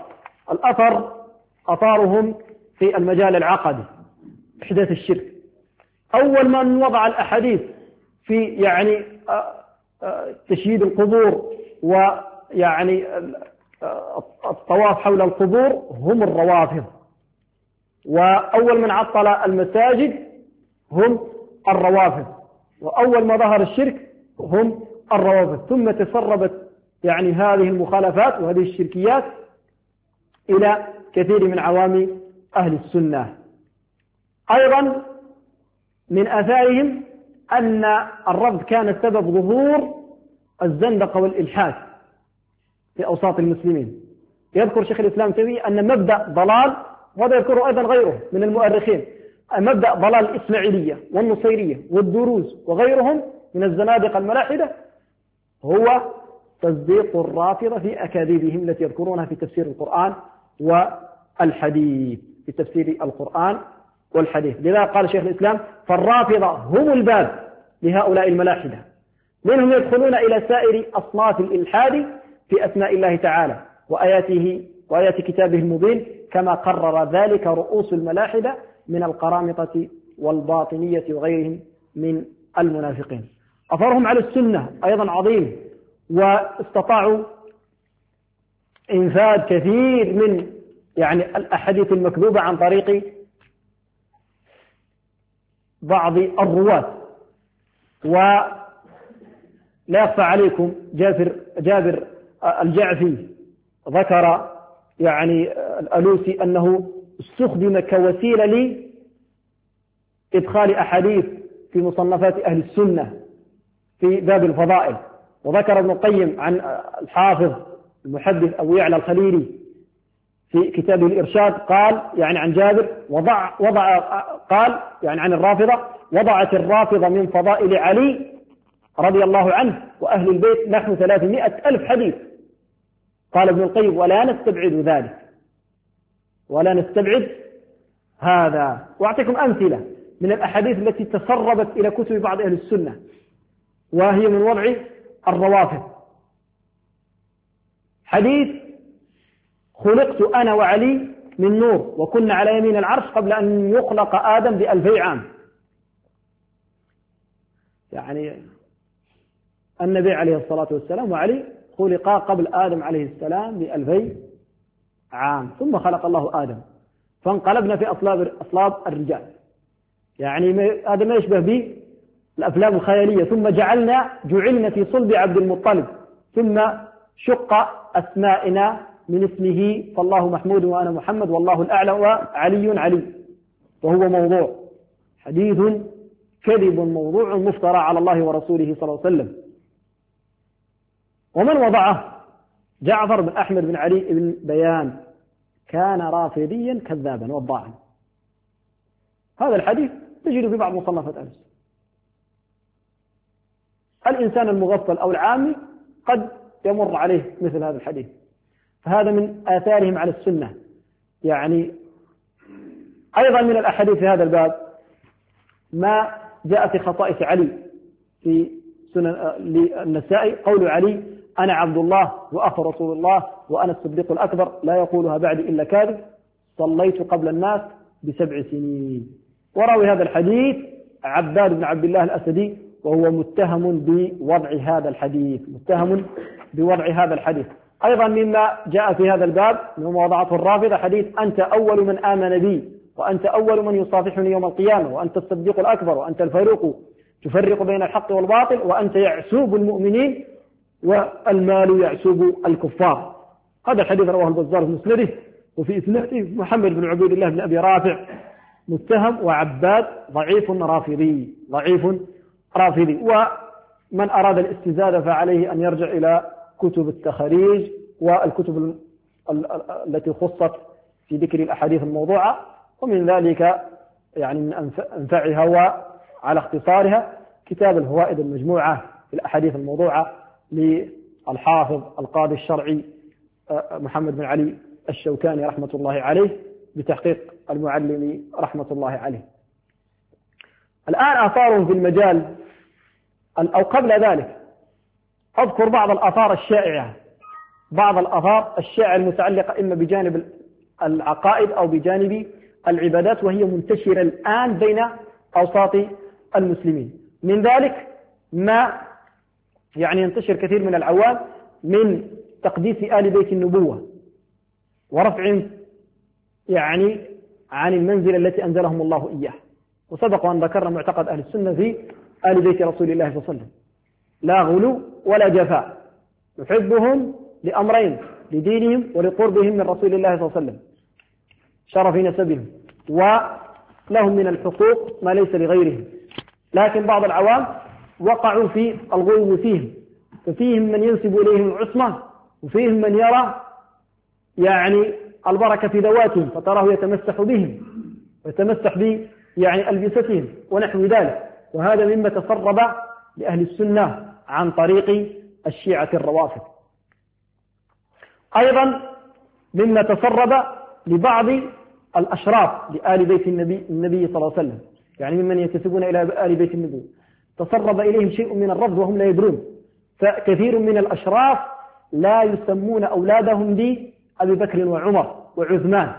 الأثر أثارهم في المجال العقدي، إحداث الشرك. أول من وضع الأحاديث في يعني تشييد القبور ويعني الطواف حول القبور هم الروافض، وأول من عطل المساجد هم الروافض، وأول ما ظهر الشرك هم الروافض. ثم تسربت يعني هذه المخالفات وهذه الشركيات إلى كثير من عوام أهل السنة. أيضا من آثارهم أن الرفض كان سبب ظهور الزندقة والإلحاد في أوساط المسلمين. يذكر شيخ الإسلام تيمية أن مبدأ ضلال، وهذا يذكره أيضا غيره من المؤرخين، مبدأ ضلال الإسماعيلية والنصيرية والدروز وغيرهم من الزنادقة الملاحدة هو تصديق الرافضة في أكاذيبهم التي يذكرونها في تفسير القرآن والحديث، في تفسير القرآن والحديث. لذا قال شيخ الإسلام: فالرافضة هم الباب لهؤلاء الملاحدة، منهم يدخلون إلى سائر أصناف الإلحاد في أسماء الله تعالى وآياته وآيات كتابه المبين، كما قرر ذلك رؤوس الملاحدة من القرامطة والباطنية وغيرهم من المنافقين. أثرهم على السنة أيضا عظيم، واستطاعوا إنفاذ كثير من يعني الأحاديث المكذوبة عن طريق بعض الرواة. ولا يخفى عليكم جابر جابر الجعفي ذكر يعني الألوسي أنه استخدم كوسيلة لإدخال أحاديث في مصنفات أهل السنة في باب الفضائل. وذكر ابن القيم عن الحافظ المحدث أبو يعلى الخليلي في كتابه الإرشاد قال يعني عن جابر وضع وضع قال يعني عن الرافضة: وضعت الرافضة من فضائل علي رضي الله عنه وأهل البيت نحو ثلاثمائة ألف حديث. قال ابن القيم: ولا نستبعد ذلك، ولا نستبعد هذا. وأعطيكم أمثلة من الأحاديث التي تسربت إلى كتب بعض أهل السنة وهي من وضع الروافض. حديث: خلقت أنا وعلي من نور وكنا على يمين العرش قبل أن يخلق آدم بألفي عام. يعني النبي عليه الصلاة والسلام وعلي خلقا قبل آدم عليه السلام بألفي عام، ثم خلق الله آدم فانقلبنا في أصلاب, أصلاب الرجال. يعني هذا ما يشبه به الأفلام الخيالية. ثم جعلنا جعلنا في صلب عبد المطلب، ثم شق أسمائنا من اسمه، فالله محمود وأنا محمد والله الأعلى وعلي علي، وهو موضوع حديث كذب موضوع مفترى على الله ورسوله صلى الله عليه وسلم. ومن وضعه جعفر بن أحمد بن علي بن بيان كان رافضيا كذابا وضاعا. هذا الحديث تجد في بعض مصنفات أهل السنة. الإنسان المغفل أو العامي قد يمر عليه مثل هذا الحديث. فهذا من آثارهم على السنة. يعني أيضا من الأحاديث في هذا الباب ما جاء في خصائص علي في سنن النسائي: قول علي: أنا عبد الله وأخ رسول الله وأنا الصديق الأكبر لا يقولها بعد إلا كاذب، صليت قبل الناس بسبع سنين. وراوي هذا الحديث عباد بن عبد الله الأسدي، وهو متهم بوضع هذا الحديث متهم بوضع هذا الحديث. أيضا مما جاء في هذا الباب مما وضعته الرافضة حديث: أنت أول من آمن بي وأنت أول من يصافحني يوم القيامة وأنت الصديق الأكبر وأنت الفاروق تفرق بين الحق والباطل وأنت يعسوب المؤمنين والمال يعسوب الكفار. هذا الحديث رواه البزار في مسنده، وفي إسناده محمد بن عبيد الله بن أبي رافع متهم، وعباد ضعيف رافضي ضعيف رافضي. ومن أراد الاستزادة فعليه أن يرجع إلى كتب التخاريج والكتب التي خصت في ذكر الأحاديث الموضوعة، ومن ذلك يعني من أنفعها وعلى اختصارها كتاب الفوائد المجموعة في الأحاديث الموضوعة للحافظ القاضي الشرعي محمد بن علي الشوكاني رحمة الله عليه بتحقيق المعلم رحمة الله عليه. الآن آثارهم في المجال أو قبل ذلك أذكر بعض الآثار الشائعة بعض الآثار الشائعة المتعلقة إما بجانب العقائد أو بجانب العبادات، وهي منتشرة الآن بين أوساط المسلمين. من ذلك ما يعني ينتشر كثير من العوام من تقديس آل بيت النبوة ورفع يعني عن المنزل التي أنزلهم الله إياه. وسبق أن ذكرنا معتقد أهل السنة في آل بيت رسول الله صلى الله عليه وسلم: لا غلو ولا جفاء، نحبهم لأمرين: لدينهم ولقربهم من رسول الله صلى الله عليه وسلم، شرف نسبهم، ولهم من الحقوق ما ليس لغيرهم. لكن بعض العوام وقعوا في الغلو فيهم، ففيهم من ينسب إليهم العصمة، وفيهم من يرى يعني البركة في ذواتهم فتراه يتمسح بهم ويتمسح ب يعني ألبستهم ونحو ذلك. وهذا مما تسرب لأهل السنة عن طريق الشيعة الروافض. أيضا مما تسرب لبعض الأشراف لآل بيت النبي, النبي صلى الله عليه وسلم، يعني ممن ينتسبون إلى آل بيت النبي، تسرب إليهم شيء من الرفض وهم لا يدرون. فكثير من الأشراف لا يسمون أولادهم بأبي بكر وعمر وعثمان،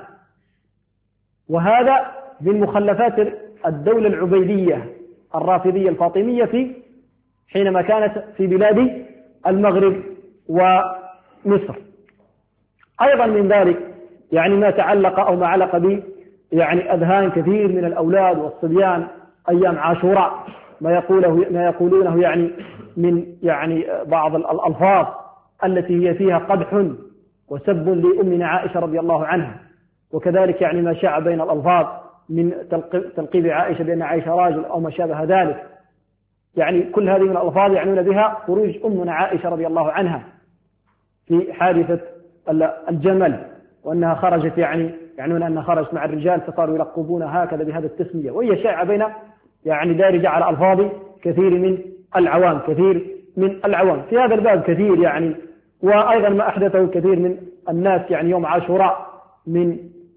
وهذا من مخلفات الدولة العبيدية الرافضية الفاطمية في حينما كانت في بلاد المغرب ومصر. أيضا من ذلك يعني ما تعلق أو ما علق به يعني أذهان كثير من الأولاد والصبيان أيام عاشوراء، ما يقوله ما يقولونه يعني من يعني بعض الألفاظ التي هي فيها قدح وسب لأمنا عائشة رضي الله عنها، وكذلك يعني ما شاع بين الألفاظ من تلقيب عائشة بأن عائشة راجل أو ما شابه ذلك. يعني كل هذه من الألفاظ يعنون بها خروج أمنا عائشة رضي الله عنها في حادثة الجمل، وأنها خرجت يعني يعنون أنها خرجت مع الرجال فصاروا يلقبونها هكذا بهذا التسمية، وهي شائعة بين يعني دارجة على ألفاظ كثير من العوام كثير من العوام في هذا الباب كثير يعني. وأيضا ما أحدثه كثير من الناس يعني يوم عاشوراء من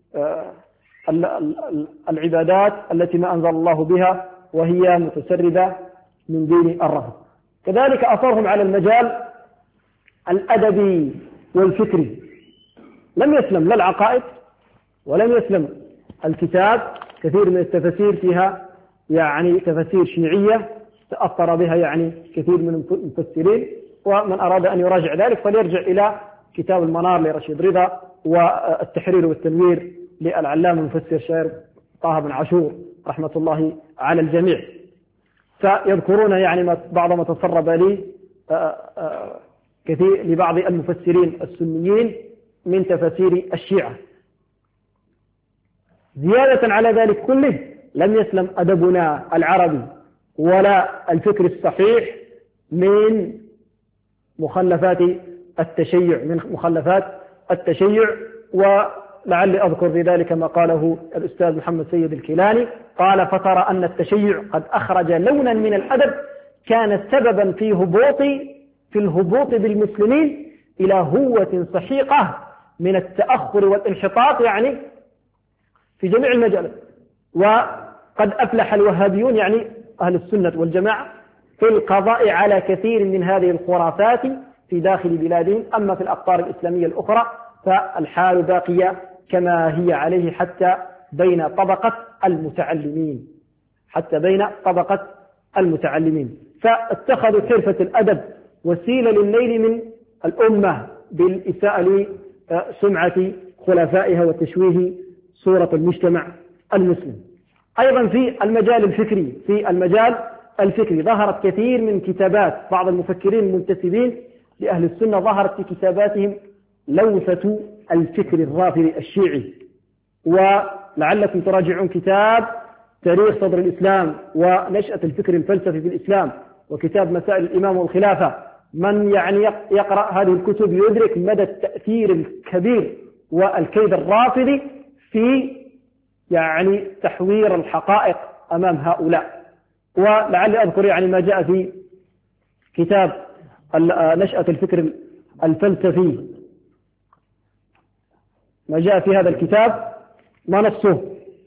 العبادات التي ما أنزل الله بها وهي متسربة من دين الرفض. كذلك أصرهم على المجال الأدبي والفكري، لم يسلم لا العقائد ولم يسلم الكتاب. كثير من التفاسير فيها يعني تفاسير شيعية تأثر بها يعني كثير من المفسرين، ومن أراد أن يراجع ذلك فليرجع إلى كتاب المنار لرشيد رضا والتحرير والتنوير للعلامة المفسر الشاعر طه بن عاشور رحمة الله على الجميع. فيذكرون يعني بعض ما تسرب لي كثير لبعض المفسرين السنيين من تفاسير الشيعة. زيادة على ذلك كله لم يسلم أدبنا العربي ولا الفكر الصحيح من مخلفات التشيع من مخلفات التشيع ولعلي أذكر في ذلك ما قاله الأستاذ محمد سيد الكيلاني، قال: فترى أن التشيع قد أخرج لونا من الأدب كان سببا في هبوط في الهبوط بالمسلمين إلى هوة سحيقة من التأخر والانحطاط يعني في جميع المجالات. وقد أفلح الوهابيون يعني أهل السنة والجماعة في القضاء على كثير من هذه الخرافات في داخل بلادهم. أما في الأقطار الإسلامية الأخرى فالحال باقية كما هي عليه حتى بين طبقة المتعلمين حتى بين طبقة المتعلمين فاتخذوا حرفة الأدب وسيلة للنيل من الأمة بالإساءة لسمعة خلفائها وتشويه صورة المجتمع المسلم. أيضا في المجال الفكري في المجال الفكري ظهرت كثير من كتابات بعض المفكرين المنتسبين لأهل السنة، ظهرت في كتاباتهم لوثة الفكر الرافضي الشيعي. ولعلكم تراجعون كتاب تاريخ صدر الإسلام ونشأة الفكر الفلسفي في الإسلام وكتاب مسائل الإمام والخلافة. من يعني يقرأ هذه الكتب يدرك مدى التأثير الكبير والكيد الرافضي في يعني تحوير الحقائق أمام هؤلاء. ولعلي أذكر يعني ما جاء في كتاب نشأة الفكر الفلسفي، ما جاء في هذا الكتاب ما نصه.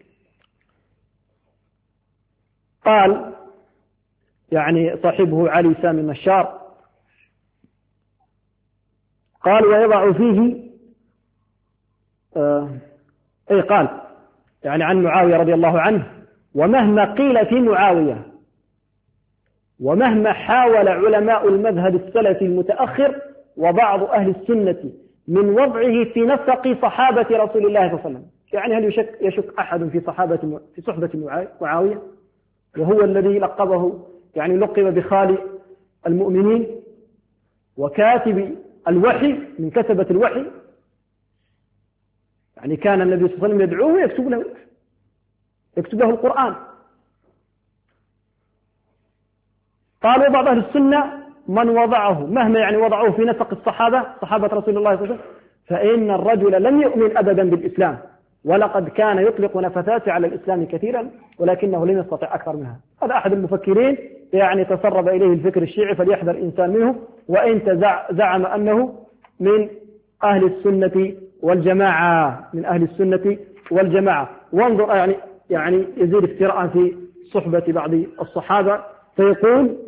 قال يعني صاحبه علي سامي مشار قال: ويضع فيه آه أي قال يعني عن معاوية رضي الله عنه: ومهما قيل في معاوية ومهما حاول علماء المذهب السلفي المتأخر وبعض أهل السنة من وضعه في نسق صحابة رسول الله صلى الله عليه وسلم، يعني هل يشك, يشك أحد في صحابة في صحبة معاوية وهو الذي لقبه يعني لقب بخالي المؤمنين وكاتب الوحي من كتبة الوحي؟ يعني كان النبي صلى الله عليه وسلم يدعوه ويكتب له يكتب له القرآن. قالوا بعض أهل السنة: من وضعه مهما يعني وضعوه في نسق الصحابة صحابة رسول الله صلى الله عليه وسلم فإن الرجل لم يؤمن أبدا بالإسلام، ولقد كان يطلق نفثات على الإسلام كثيرا ولكنه لم يستطع أكثر منها. هذا أحد المفكرين يعني تسرب إليه الفكر الشيعي، فليحذر إنسان منه، وإن زعم أنه من أهل السنة والجماعة من أهل السنة والجماعة. وانظر يعني يعني يزيد افتراء في صحبة بعض الصحابة، فيقول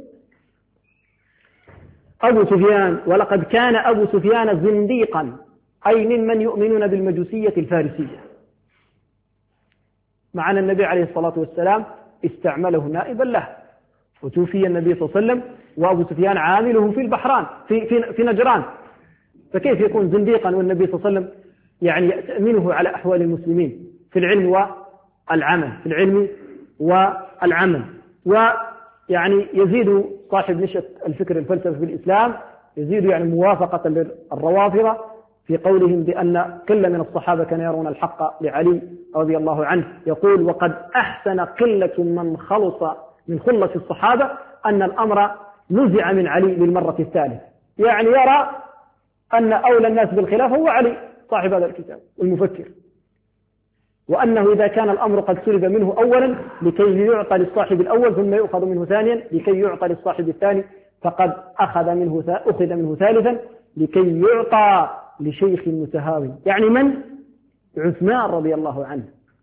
أبو سفيان: ولقد كان أبو سفيان زنديقا، أي ممن يؤمنون بالمجوسية الفارسية، مع أن النبي عليه الصلاة والسلام استعمله نائبا له، وتوفي النبي صلى الله عليه وسلم وأبو سفيان عامله في البحران في, في, في نجران، فكيف يكون زنديقا والنبي صلى الله عليه وسلم يعني يأتمنه على أحوال المسلمين في العلم والعمل في العلم والعمل. ويعني يزيد صاحب نشأة الفكر الفلسفي في الإسلام يزيد يعني موافقة للروافضة في قولهم بأن قلة من الصحابة كانوا يرون الحق لعلي رضي الله عنه. يقول: وقد أحسن قلة من خلص من خلص الصحابة أن الأمر نزع من علي للمرة الثالثة، يعني يرى أن أولى الناس بالخلافة هو علي صاحب هذا الكتاب المفكر، وأنه إذا كان الأمر قد سلب منه أولا لكي يعطى للصاحب الأول ثم يؤخذ منه ثانيا لكي يعطى للصاحب الثاني، فقد أخذ منه أخذ منه ثالثا لكي يعطى لشيخ متهاون، يعني من؟ عثمان رضي الله عنه.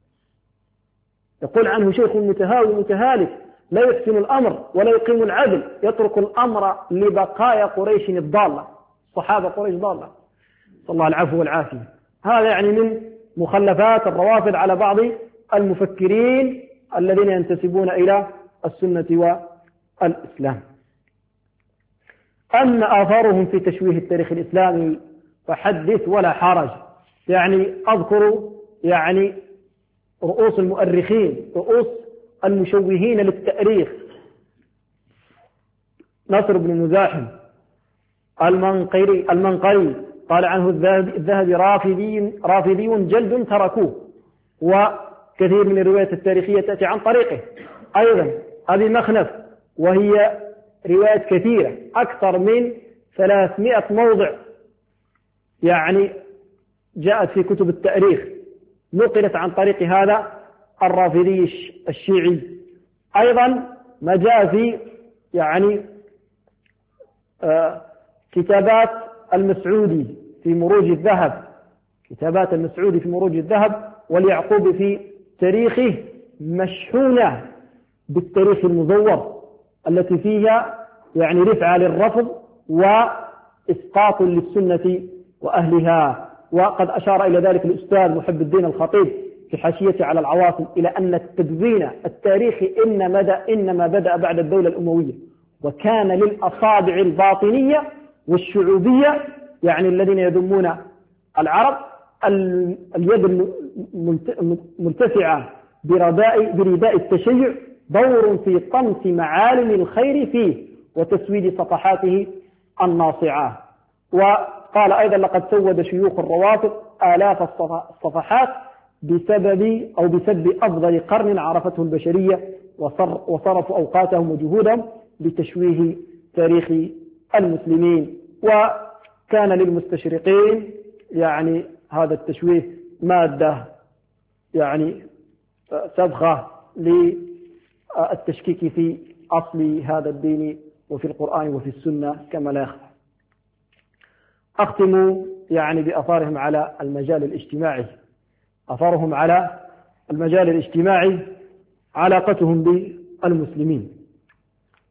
يقول عنه: شيخ متهاون متهالك لا يحسن الأمر ولا يقيم العدل، يترك الأمر لبقايا قريش الضالة. صحابة قريش ضالة، صلى الله العفو والعافية. هذا يعني من مخلفات الروافض على بعض المفكرين الذين ينتسبون إلى السنة والإسلام. أما آثارهم في تشويه التاريخ الإسلامي فحدث ولا حرج. يعني أذكر يعني رؤوس المؤرخين، رؤوس المشوهين للتاريخ: نصر بن مزاحم المنقري المنقري قال عنه الذهبي: رافضي رافضي جلد تركوه. وكثير من الروايات التاريخية تأتي عن طريقه. أيضا أبي مخنف، وهي روايات كثيرة أكثر من ثلاثمائة موضع يعني جاءت في كتب التاريخ نقلت عن طريق هذا الرافضي الشيعي. أيضا ما جاء في يعني آه كتابات المسعودي في مروج الذهب، كتابات المسعودي في مروج الذهب واليعقوبي في تاريخه مشحونة بالتاريخ المزور التي فيها يعني رفعة للرفض وإسقاط للسنة وأهلها. وقد أشار إلى ذلك الأستاذ محب الدين الخطيب في حاشيته على العواصم إلى أن التدوين التاريخي إنما بدأ, إنما بدأ بعد الدولة الأموية، وكان للأصابع الباطنية والشعوبية يعني الذين يذمون العرب اليد المرتفعة برداء التشيع دور في طمس معالم الخير فيه وتسويد صفحاته الناصعة. وقال أيضا: لقد سود شيوخ الروافض آلاف الصفحات بسبب أو بسبب أفضل قرن عرفته البشرية، وصرفوا أوقاتهم وجهودهم بتشويه تاريخ المسلمين. وكان للمستشرقين يعني هذا التشويه مادة يعني سبخة للتشكيك في أصل هذا الدين وفي القرآن وفي السنة كما لا يخفى. أختم يعني بأثارهم على المجال الاجتماعي. أثارهم على المجال الاجتماعي علاقتهم بالمسلمين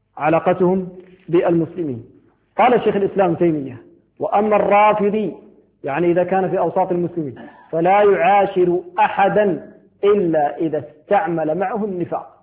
علاقتهم بالمسلمين قال شيخ الإسلام تيمية: وأما الرافضي يعني إذا كان في أوساط المسلمين فلا يعاشر أحدا إلا إذا استعمل معه النفاق.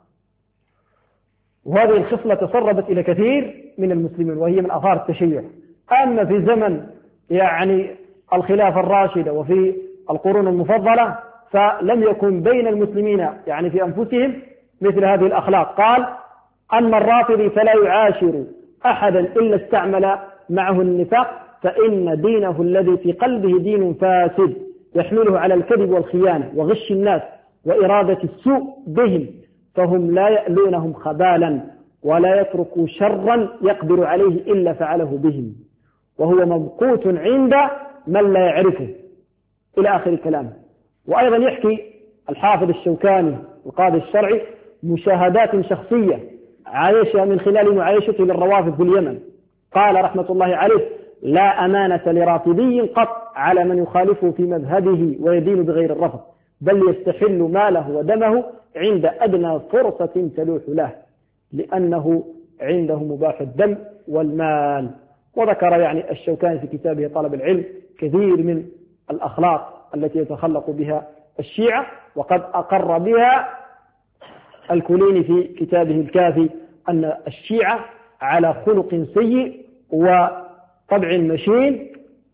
وهذه الخصلة تسربت إلى كثير من المسلمين وهي من آثار التشيع. أما في زمن يعني الخلافة الراشدة وفي القرون المفضلة فلم يكن بين المسلمين يعني في أنفسهم مثل هذه الأخلاق. قال: أما الرافضي فلا يعاشر أحدا إلا استعمل معه النفاق فإن دينه الذي في قلبه دين فاسد يحمله على الكذب والخيانة وغش الناس وإرادة السوء بهم، فهم لا يألونهم خبالا ولا يتركوا شرا يقدر عليه إلا فعله بهم، وهو ممقوت عند من لا يعرفه، إلى آخر كلامه. وأيضا يحكي الحافظ الشوكاني القاضي الشرعي مشاهدات شخصية عايشها من خلال معايشته للروافض في اليمن. قال رحمة الله عليه: لا أمانة لرافضي قط على من يخالفه في مذهبه ويدين بغير الرفض، بل يستحل ماله ودمه عند أدنى فرصة تلوح له، لأنه عنده مباح الدم والمال. وذكر يعني الشوكاني في كتابه طلب العلم كثير من الأخلاق التي يتخلق بها الشيعة، وقد أقر بها الكليني في كتابه الكافي أن الشيعة على خلق سيء وطبع مشين،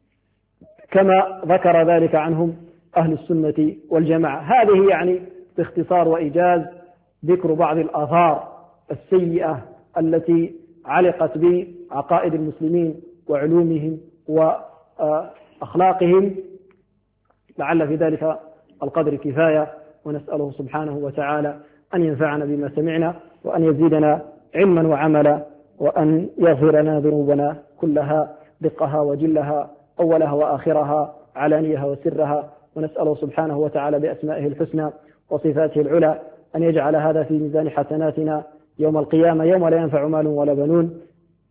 كما ذكر ذلك عنهم أهل السنة والجماعة. هذه يعني باختصار وإيجاز ذكر بعض الآثار السيئة التي علقت بعقائد المسلمين وعلومهم وأخلاقهم. لعل في ذلك القدر كفاية، ونسأله سبحانه وتعالى أن ينفعنا بما سمعنا وأن يزيدنا علما وعملا، وأن يغفر لنا ذنوبنا كلها دقها وجلها أولها وآخرها علانيها وسرها، ونسأله سبحانه وتعالى بأسمائه الحسنى وصفاته العلى أن يجعل هذا في ميزان حسناتنا يوم القيامة، يوم لا ينفع مال ولا بنون.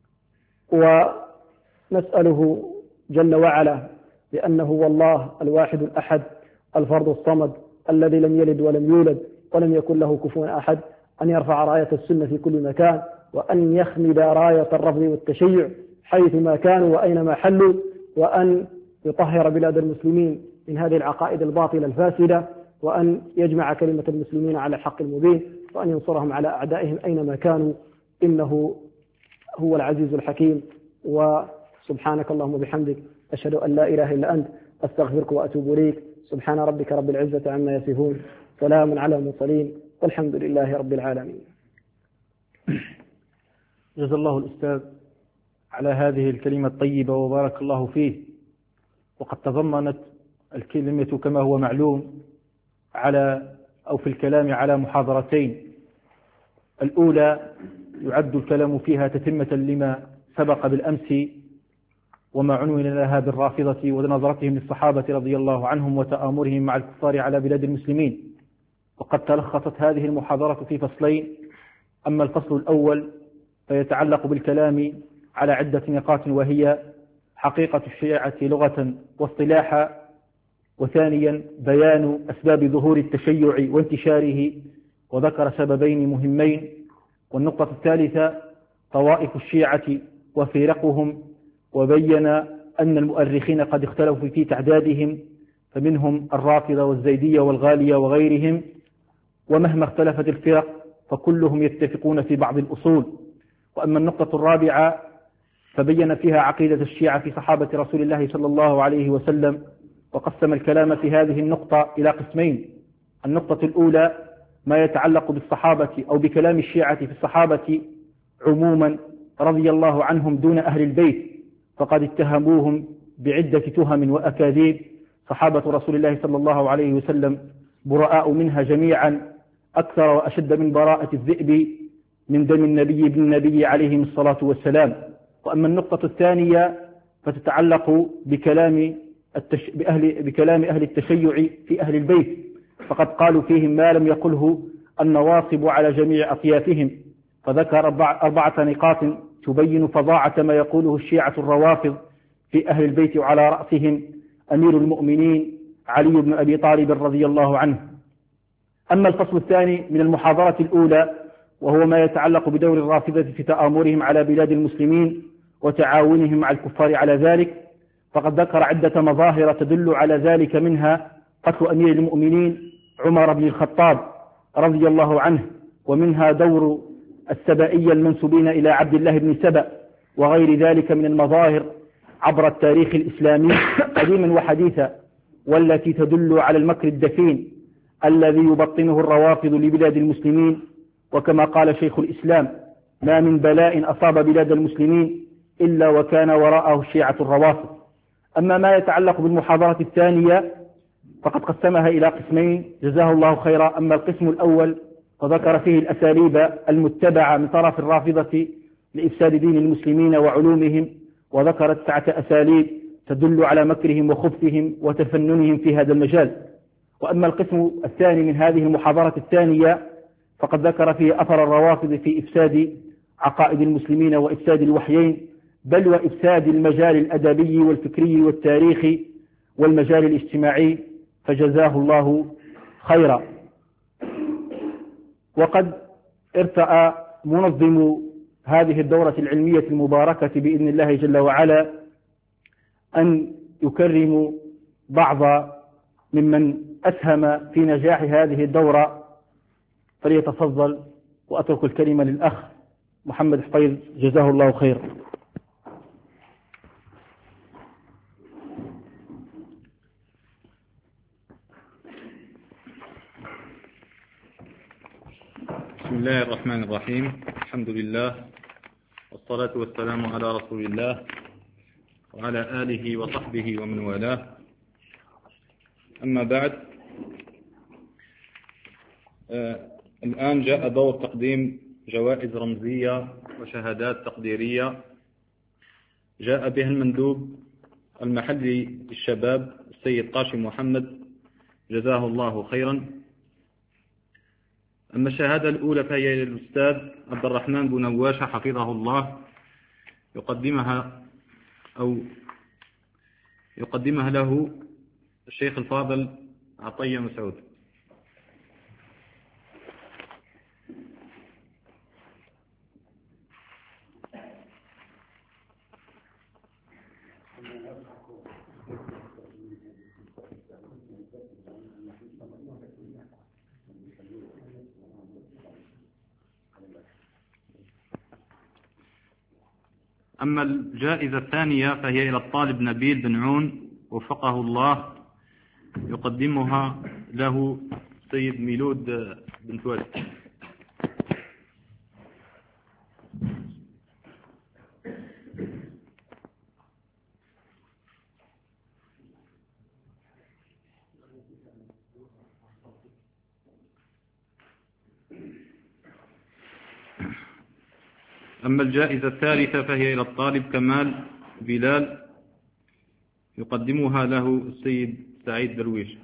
ونسأله جل وعلا لأنه هو الله الواحد الأحد الفرد الصمد الذي لم يلد ولم يولد ولم يكن له كفوا أحد أن يرفع راية السنة في كل مكان، وأن يخمد راية الرفض والتشيع حيثما كانوا وأينما حلوا، وأن يطهر بلاد المسلمين من هذه العقائد الباطلة الفاسدة، وأن يجمع كلمة المسلمين على الحق المبين، وأن ينصرهم على أعدائهم أينما كانوا، إنه هو العزيز الحكيم. وسبحانك اللهم وبحمدك أشهد أن لا إله إلا أنت أستغفرك وأتوب إليك. سبحان ربك رب العزة عما يصفون، سلام على المرسلين، والحمد لله رب العالمين. جزا الله الأستاذ على هذه الكلمة الطيبة وبارك الله فيه. وقد تضمنت الكلمة كما هو معلوم على أو في الكلام على محاضرتين. الأولى يعد الكلام فيها تتمة لما سبق بالأمس وما عنون لها بالرافضة ونظرتهم للصحابة رضي الله عنهم وتآمرهم مع الكفار على بلاد المسلمين. وقد تلخصت هذه المحاضرة في فصلين. أما الفصل الأول فيتعلق بالكلام على عدة نقاط، وهي حقيقة الشيعة لغة واصطلاحا، وثانيا بيان أسباب ظهور التشيع وانتشاره وذكر سببين مهمين، والنقطة الثالثة طوائف الشيعة وفرقهم، وبين أن المؤرخين قد اختلفوا في تعدادهم، فمنهم الرافضة والزيدية والغالية وغيرهم، ومهما اختلفت الفرق فكلهم يتفقون في بعض الأصول. وأما النقطة الرابعة فبين فيها عقيدة الشيعة في صحابة رسول الله صلى الله عليه وسلم، وقسم الكلام في هذه النقطة إلى قسمين. النقطة الأولى ما يتعلق بالصحابة أو بكلام الشيعة في الصحابة عموما رضي الله عنهم دون أهل البيت، فقد اتهموهم بعدة تهم وأكاذيب. صحابة رسول الله صلى الله عليه وسلم براء منها جميعا أكثر وأشد من براءة الذئب من دم النبي ابن النبي عليهم الصلاة والسلام. وأما النقطة الثانية فتتعلق بكلام التش... بأهل... بكلام أهل التشيع في أهل البيت، فقد قالوا فيهم ما لم يقله النواصب على جميع أطيافهم، فذكر أربع... أربعة نقاط تبين فظاعة ما يقوله الشيعة الروافض في أهل البيت، وعلى رأسهم أمير المؤمنين علي بن أبي طالب رضي الله عنه. أما الفصل الثاني من المحاضرة الأولى وهو ما يتعلق بدور الرافضة في تآمرهم على بلاد المسلمين وتعاونهم مع الكفار على ذلك، فقد ذكر عدة مظاهر تدل على ذلك، منها قتل أمير المؤمنين عمر بن الخطاب رضي الله عنه، ومنها دور السبائية المنسوبين إلى عبد الله بن سبأ، وغير ذلك من المظاهر عبر التاريخ الإسلامي قديما وحديثا، والتي تدل على المكر الدفين الذي يبطنه الروافض لبلاد المسلمين. وكما قال شيخ الإسلام: ما من بلاء أصاب بلاد المسلمين إلا وكان وراءه الشيعة الروافض. أما ما يتعلق بالمحاضرة الثانية فقد قسمها إلى قسمين جزاه الله خيرا. أما القسم الأول فذكر فيه الأساليب المتبعة من طرف الرافضة لإفساد دين المسلمين وعلومهم، وذكر تسعة أساليب تدل على مكرهم وخبثهم وتفننهم في هذا المجال. وأما القسم الثاني من هذه المحاضرة الثانية فقد ذكر فيه أثر الروافض في إفساد عقائد المسلمين وإفساد الوحيين، بل وإفساد المجال الأدبي والفكري والتاريخي والمجال الاجتماعي، فجزاه الله خيرا. وقد ارتأى منظم هذه الدورة العلمية المباركة بإذن الله جل وعلا أن يكرم بعض ممن أسهم في نجاح هذه الدورة، فليتفضل، وأترك الكلمة للأخ محمد حفيظ جزاه الله خير. بسم الله الرحمن الرحيم. الحمد لله والصلاة والسلام على رسول الله وعلى آله وصحبه ومن والاه. أما بعد، آه الآن جاء دور تقديم جوائز رمزية وشهادات تقديرية جاء بها المندوب المحلي للشباب السيد قاسم محمد جزاه الله خيرا. أما الشهادة الأولى فهي للأستاذ عبد الرحمن بن نواشة حفظه الله، يقدمها أو يقدمها له الشيخ الفاضل عطية مسعود. أما الجائزة الثانية فهي إلى الطالب نبيل بن عون وفقه الله، يقدمها له سيد ميلود بن تواد. أما الجائزة الثالثة فهي إلى الطالب كمال بلال، يقدمها له السيد سعيد درويش.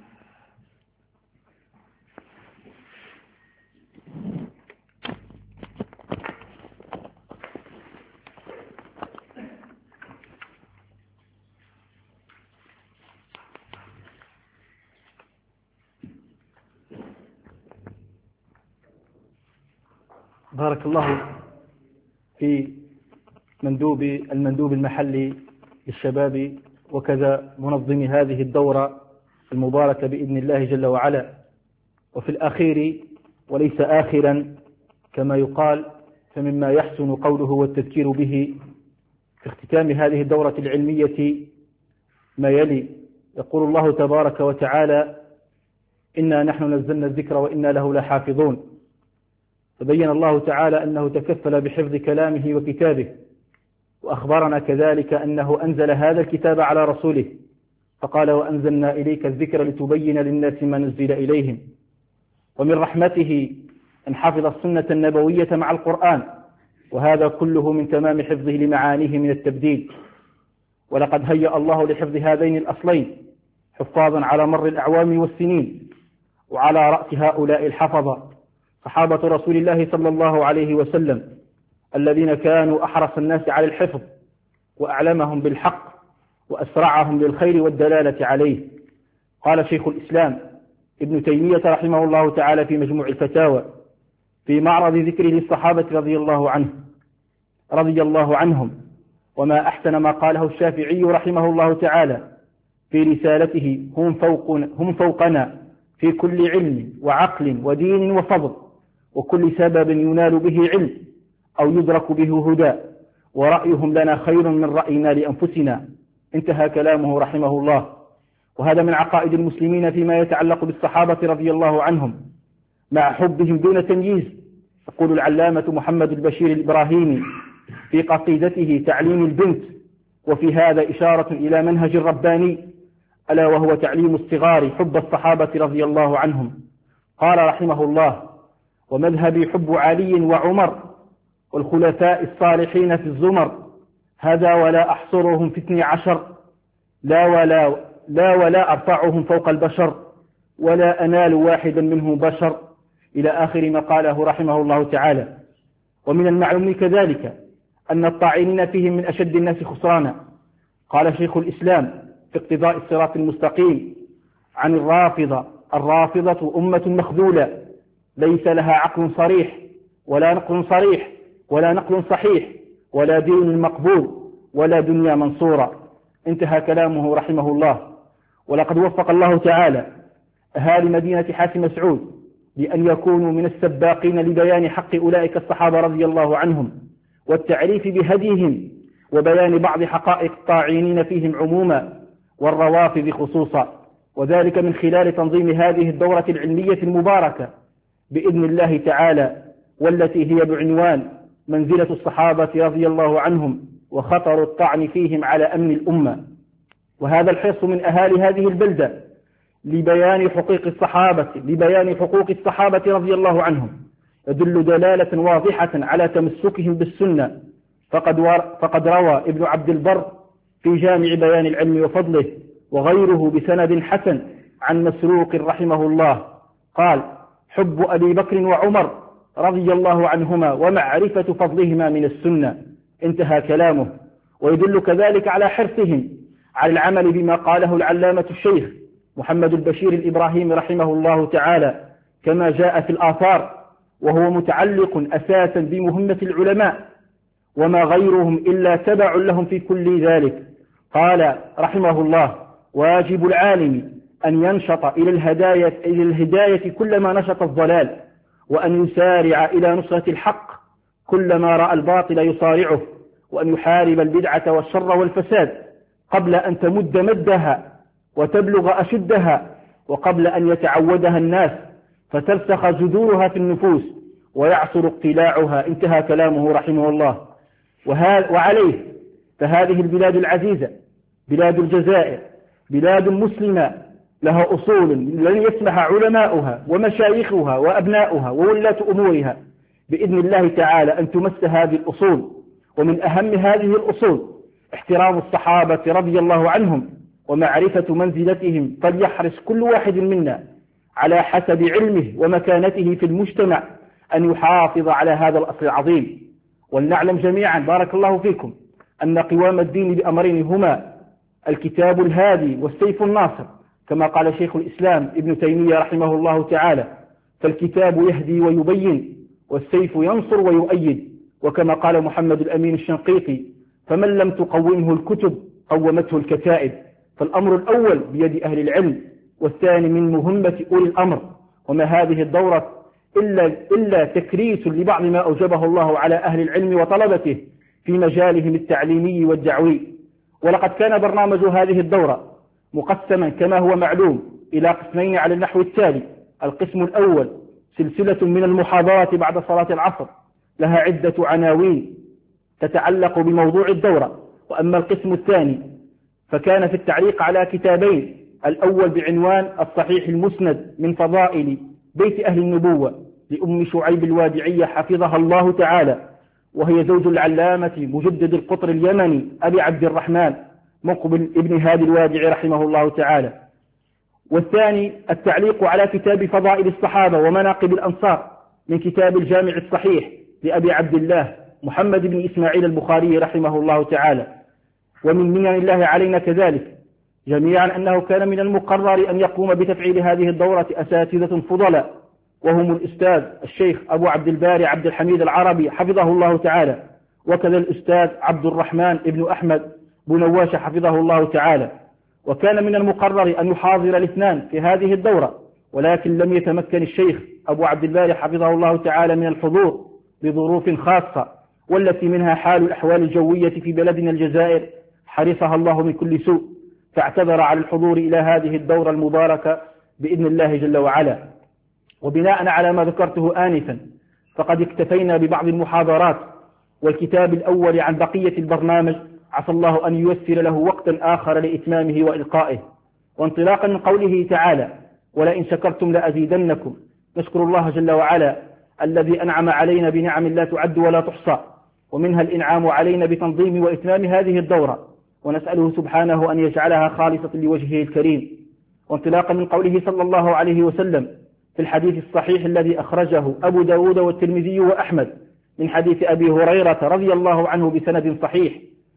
بارك الله في مندوب المندوب المحلي للشباب وكذا منظم هذه الدورة المباركة بإذن الله جل وعلا. وفي الأخير وليس آخرا كما يقال، فمما يحسن قوله والتذكير به في اختتام هذه الدورة العلمية ما يلي: يقول الله تبارك وتعالى: إنا نحن نزلنا الذكر وإنا له لحافظون. فبين الله تعالى أنه تكفل بحفظ كلامه وكتابه، وأخبرنا كذلك أنه أنزل هذا الكتاب على رسوله، فقال: وأنزلنا إليك الذكر لتبين للناس ما نزل إليهم. ومن رحمته أن حفظ السنة النبوية مع القرآن، وهذا كله من تمام حفظه لمعانيه من التبديل. ولقد هيأ الله لحفظ هذين الأصلين حفاظا على مر الأعوام والسنين، وعلى رأس هؤلاء الحفظة صحابة رسول الله صلى الله عليه وسلم، الذين كانوا أحرص الناس على الحفظ وأعلمهم بالحق وأسرعهم للخير والدلالة عليه. قال شيخ الإسلام ابن تيمية رحمه الله تعالى في مجموع الفتاوى في معرض ذكره للصحابة رضي الله عنه رضي الله عنهم: وما أحسن ما قاله الشافعي رحمه الله تعالى في رسالته: هم فوقنا, هم فوقنا في كل علم وعقل ودين وفضل، وكل سبب ينال به علم أو يدرك به هدى، ورأيهم لنا خير من رأينا لأنفسنا. انتهى كلامه رحمه الله. وهذا من عقائد المسلمين فيما يتعلق بالصحابة رضي الله عنهم مع حبهم دون تمييز. يقول العلامة محمد البشير الإبراهيمي في قصيدته تعليم البنت: وفي هذا إشارة إلى منهج رباني، ألا وهو تعليم الصغار حب الصحابة رضي الله عنهم. قال رحمه الله: ومذهبي حب علي وعمر والخلفاء الصالحين في الزمر، هذا ولا أحصرهم في اثني عشر، لا ولا, لا ولا أرفعهم فوق البشر، ولا أنال واحدا منهم بشر، إلى آخر ما قاله رحمه الله تعالى. ومن المعلوم كذلك أن الطاعنين فيهم من أشد الناس خسرانا. قال شيخ الإسلام في اقتضاء الصراط المستقيم عن الرافضة: الرافضة أمة مخذولة ليس لها عقل صريح ولا نقل صريح ولا نقل صحيح ولا دين مقبول ولا دنيا منصورة. انتهى كلامه رحمه الله. ولقد وفق الله تعالى أهالي مدينة حاتم مسعود بأن يكونوا من السباقين لبيان حق أولئك الصحابة رضي الله عنهم والتعريف بهديهم وبيان بعض حقائق الطاعنين فيهم عموما والروافض خصوصا، وذلك من خلال تنظيم هذه الدورة العلمية المباركة بإذن الله تعالى، والتي هي بعنوان منزلة الصحابة رضي الله عنهم وخطر الطعن فيهم على أمن الأمة. وهذا الحرص من أهالي هذه البلدة لبيان حقوق الصحابة لبيان حقوق الصحابة رضي الله عنهم يدل دلالة واضحة على تمسكهم بالسنة. فقد, فقد روى ابن عبد البر في جامع بيان العلم وفضله وغيره بسند حسن عن مسروق رحمه الله قال: حب أبي بكر وعمر رضي الله عنهما ومعرفة فضلهما من السنة. انتهى كلامه. ويدل كذلك على حرصهم على العمل بما قاله العلامة الشيخ محمد البشير الإبراهيمي رحمه الله تعالى كما جاء في الآثار، وهو متعلق أساسا بمهمة العلماء وما غيرهم إلا تبع لهم في كل ذلك. قال رحمه الله: واجب العالم أن ينشط إلى الهداية, إلى الهداية كلما نشط الضلال، وأن يسارع إلى نصرة الحق كلما رأى الباطل يصارعه، وأن يحارب البدعة والشر والفساد قبل أن تمد مدها وتبلغ أشدها، وقبل أن يتعودها الناس فترسخ جذورها في النفوس ويعصر اقتلاعها. انتهى كلامه رحمه الله. وعليه فهذه البلاد العزيزة بلاد الجزائر بلاد مسلمة لها أصول لن يسمح علماؤها ومشايخها وأبناؤها وولاة أمورها بإذن الله تعالى أن تمس هذه الأصول. ومن أهم هذه الأصول احترام الصحابة رضي الله عنهم ومعرفة منزلتهم، فليحرص كل واحد منا على حسب علمه ومكانته في المجتمع أن يحافظ على هذا الأصل العظيم. ولنعلم جميعا بارك الله فيكم أن قوام الدين بأمرين هما الكتاب الهادي والسيف الناصر، كما قال شيخ الإسلام ابن تيمية رحمه الله تعالى: فالكتاب يهدي ويبين والسيف ينصر ويؤيد. وكما قال محمد الأمين الشنقيطي: فمن لم تقومه الكتب قومته الكتائب. فالأمر الأول بيد أهل العلم، والثاني من مهمة أولي الأمر. وما هذه الدورة إلا, إلا تكريس لبعض ما أوجبه الله على أهل العلم وطلبته في مجالهم التعليمي والدعوي. ولقد كان برنامج هذه الدورة مقسما كما هو معلوم إلى قسمين على النحو التالي: القسم الأول سلسلة من المحاضرات بعد صلاة العصر لها عدة عناوين تتعلق بموضوع الدورة. وأما القسم الثاني فكان في التعليق على كتابين: الأول بعنوان الصحيح المسند من فضائل بيت أهل النبوة لأم شعيب الوادعية حفظها الله تعالى، وهي زوج العلامة مجدد القطر اليمني أبي عبد الرحمن مقبل ابن هادي الوادعي رحمه الله تعالى. والثاني التعليق على كتاب فضائل الصحابة ومناقب الأنصار من كتاب الجامع الصحيح لأبي عبد الله محمد بن إسماعيل البخاري رحمه الله تعالى. ومن منن الله علينا كذلك جميعا أنه كان من المقرر أن يقوم بتفعيل هذه الدورة أساتذة فضلاء، وهم الأستاذ الشيخ أبو عبد الباري عبد الحميد العربي حفظه الله تعالى، وكذا الأستاذ عبد الرحمن بن أحمد بن نواش حفظه الله تعالى. وكان من المقرر أن يحاضر الاثنان في هذه الدورة، ولكن لم يتمكن الشيخ أبو عبد الباري حفظه الله تعالى من الحضور بظروف خاصة، والتي منها حال الأحوال الجوية في بلدنا الجزائر حرصها الله من كل سوء، فاعتذر على الحضور إلى هذه الدورة المباركة بإذن الله جل وعلا. وبناء على ما ذكرته آنفا، فقد اكتفينا ببعض المحاضرات والكتاب الأول عن بقية البرنامج، عسى الله أن ييسر له وقتا آخر لإتمامه وإلقائه. وانطلاقا من قوله تعالى: ولئن شكرتم لأزيدنكم، نشكر الله جل وعلا الذي أنعم علينا بنعم لا تعد ولا تحصى، ومنها الإنعام علينا بتنظيم وإتمام هذه الدورة، ونسأله سبحانه أن يجعلها خالصة لوجهه الكريم. وانطلاقا من قوله صلى الله عليه وسلم في الحديث الصحيح الذي أخرجه أبو داود والترمذي وأحمد من حديث أبي هريرة رضي الله عنه بسند صحيح: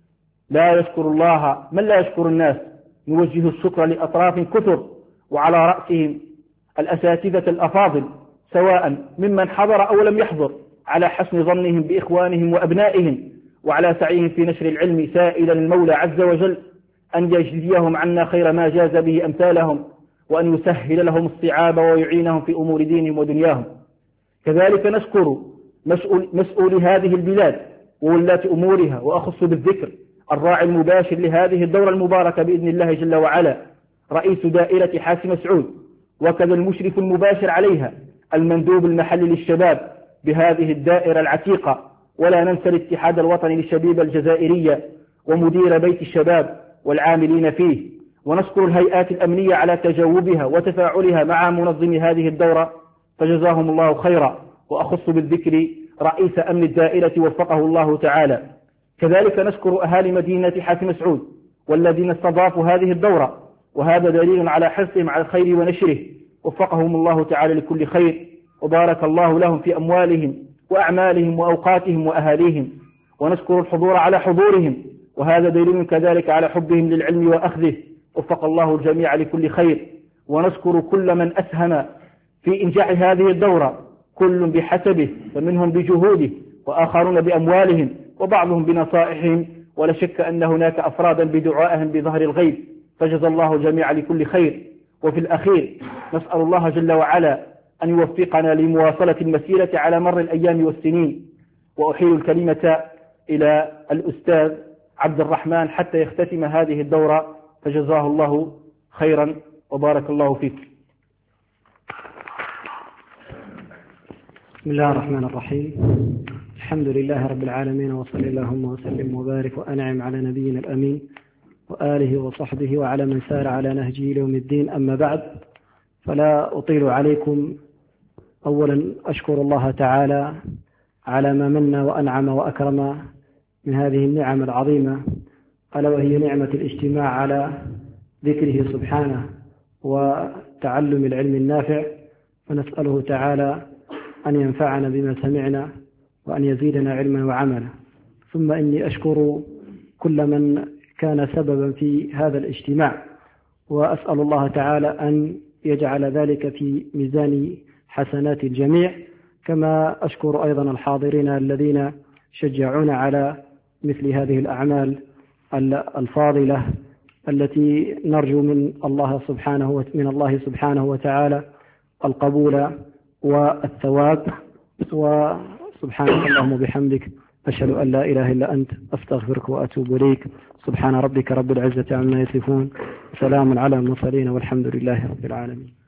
لا يشكر الله من لا يشكر الناس، نوجه الشكر لأطراف كثر، وعلى رأسهم الأساتذة الأفاضل سواء ممن حضر أو لم يحضر، على حسن ظنهم بإخوانهم وأبنائهم، وعلى سعيهم في نشر العلم، سائلا المولى عز وجل أن يجزيهم عنا خير ما جاز به أمثالهم، وأن يسهل لهم الصعاب ويعينهم في أمور دينهم ودنياهم. كذلك نشكر مسؤول, مسؤول هذه البلاد وولاة أمورها، وأخص بالذكر الراعي المباشر لهذه الدورة المباركة بإذن الله جل وعلا رئيس دائرة حاسم سعود، وكذا المشرف المباشر عليها المندوب المحلي للشباب بهذه الدائرة العتيقة، ولا ننسى الاتحاد الوطني للشبيبة الجزائرية ومدير بيت الشباب والعاملين فيه. ونشكر الهيئات الأمنية على تجاوبها وتفاعلها مع منظم هذه الدورة، فجزاهم الله خيرا. وأخص بالذكر رئيس أمن الدائرة وفقه الله تعالى. كذلك نشكر أهالي مدينة حاسم سعود والذين استضافوا هذه الدورة، وهذا دليل على حرصهم على الخير ونشره، وفقهم الله تعالى لكل خير، وبارك الله لهم في أموالهم وأعمالهم وأوقاتهم وأهاليهم. ونشكر الحضور على حضورهم، وهذا دليل كذلك على حبهم للعلم وأخذه، وفق الله الجميع لكل خير. ونشكر كل من أسهم في إنجاح هذه الدورة، كل بحسبه، فمنهم بجهوده، وآخرون بأموالهم، وبعضهم بنصائحهم، ولا شك أن هناك أفرادا بدعائهم بظهر الغيب، فجزى الله الجميع لكل خير. وفي الأخير نسأل الله جل وعلا أن يوفقنا لمواصلة المسيرة على مر الأيام والسنين. وأحيل الكلمة إلى الأستاذ عبد الرحمن حتى يختتم هذه الدورة، فجزاه الله خيرا وبارك الله فيك. بسم الله الرحمن الرحيم. الحمد لله رب العالمين، وصلى اللهم وسلم وبارك وأنعم على نبينا الأمين وآله وصحبه وعلى من سار على نهجه ليوم الدين. أما بعد، فلا أطيل عليكم. أولا أشكر الله تعالى على ما من وأنعم وأكرم من هذه النعم العظيمة، ألا وهي نعمة الاجتماع على ذكره سبحانه وتعلم العلم النافع، فنسأله تعالى أن ينفعنا بما سمعنا وأن يزيدنا علما وعملا. ثم إني أشكر كل من كان سببا في هذا الاجتماع، وأسأل الله تعالى أن يجعل ذلك في ميزان حسنات الجميع. كما أشكر أيضا الحاضرين الذين شجعونا على مثل هذه الأعمال الفاضلة التي نرجو من الله سبحانه من الله سبحانه وتعالى القبول والثواب. وسبحانك اللهم وبحمدك، أشهد أن لا إله إلا أنت، أستغفرك وأتوب إليك. سبحان ربك رب العزة عما يصفون، سلام على المرسلين، والحمد لله رب العالمين.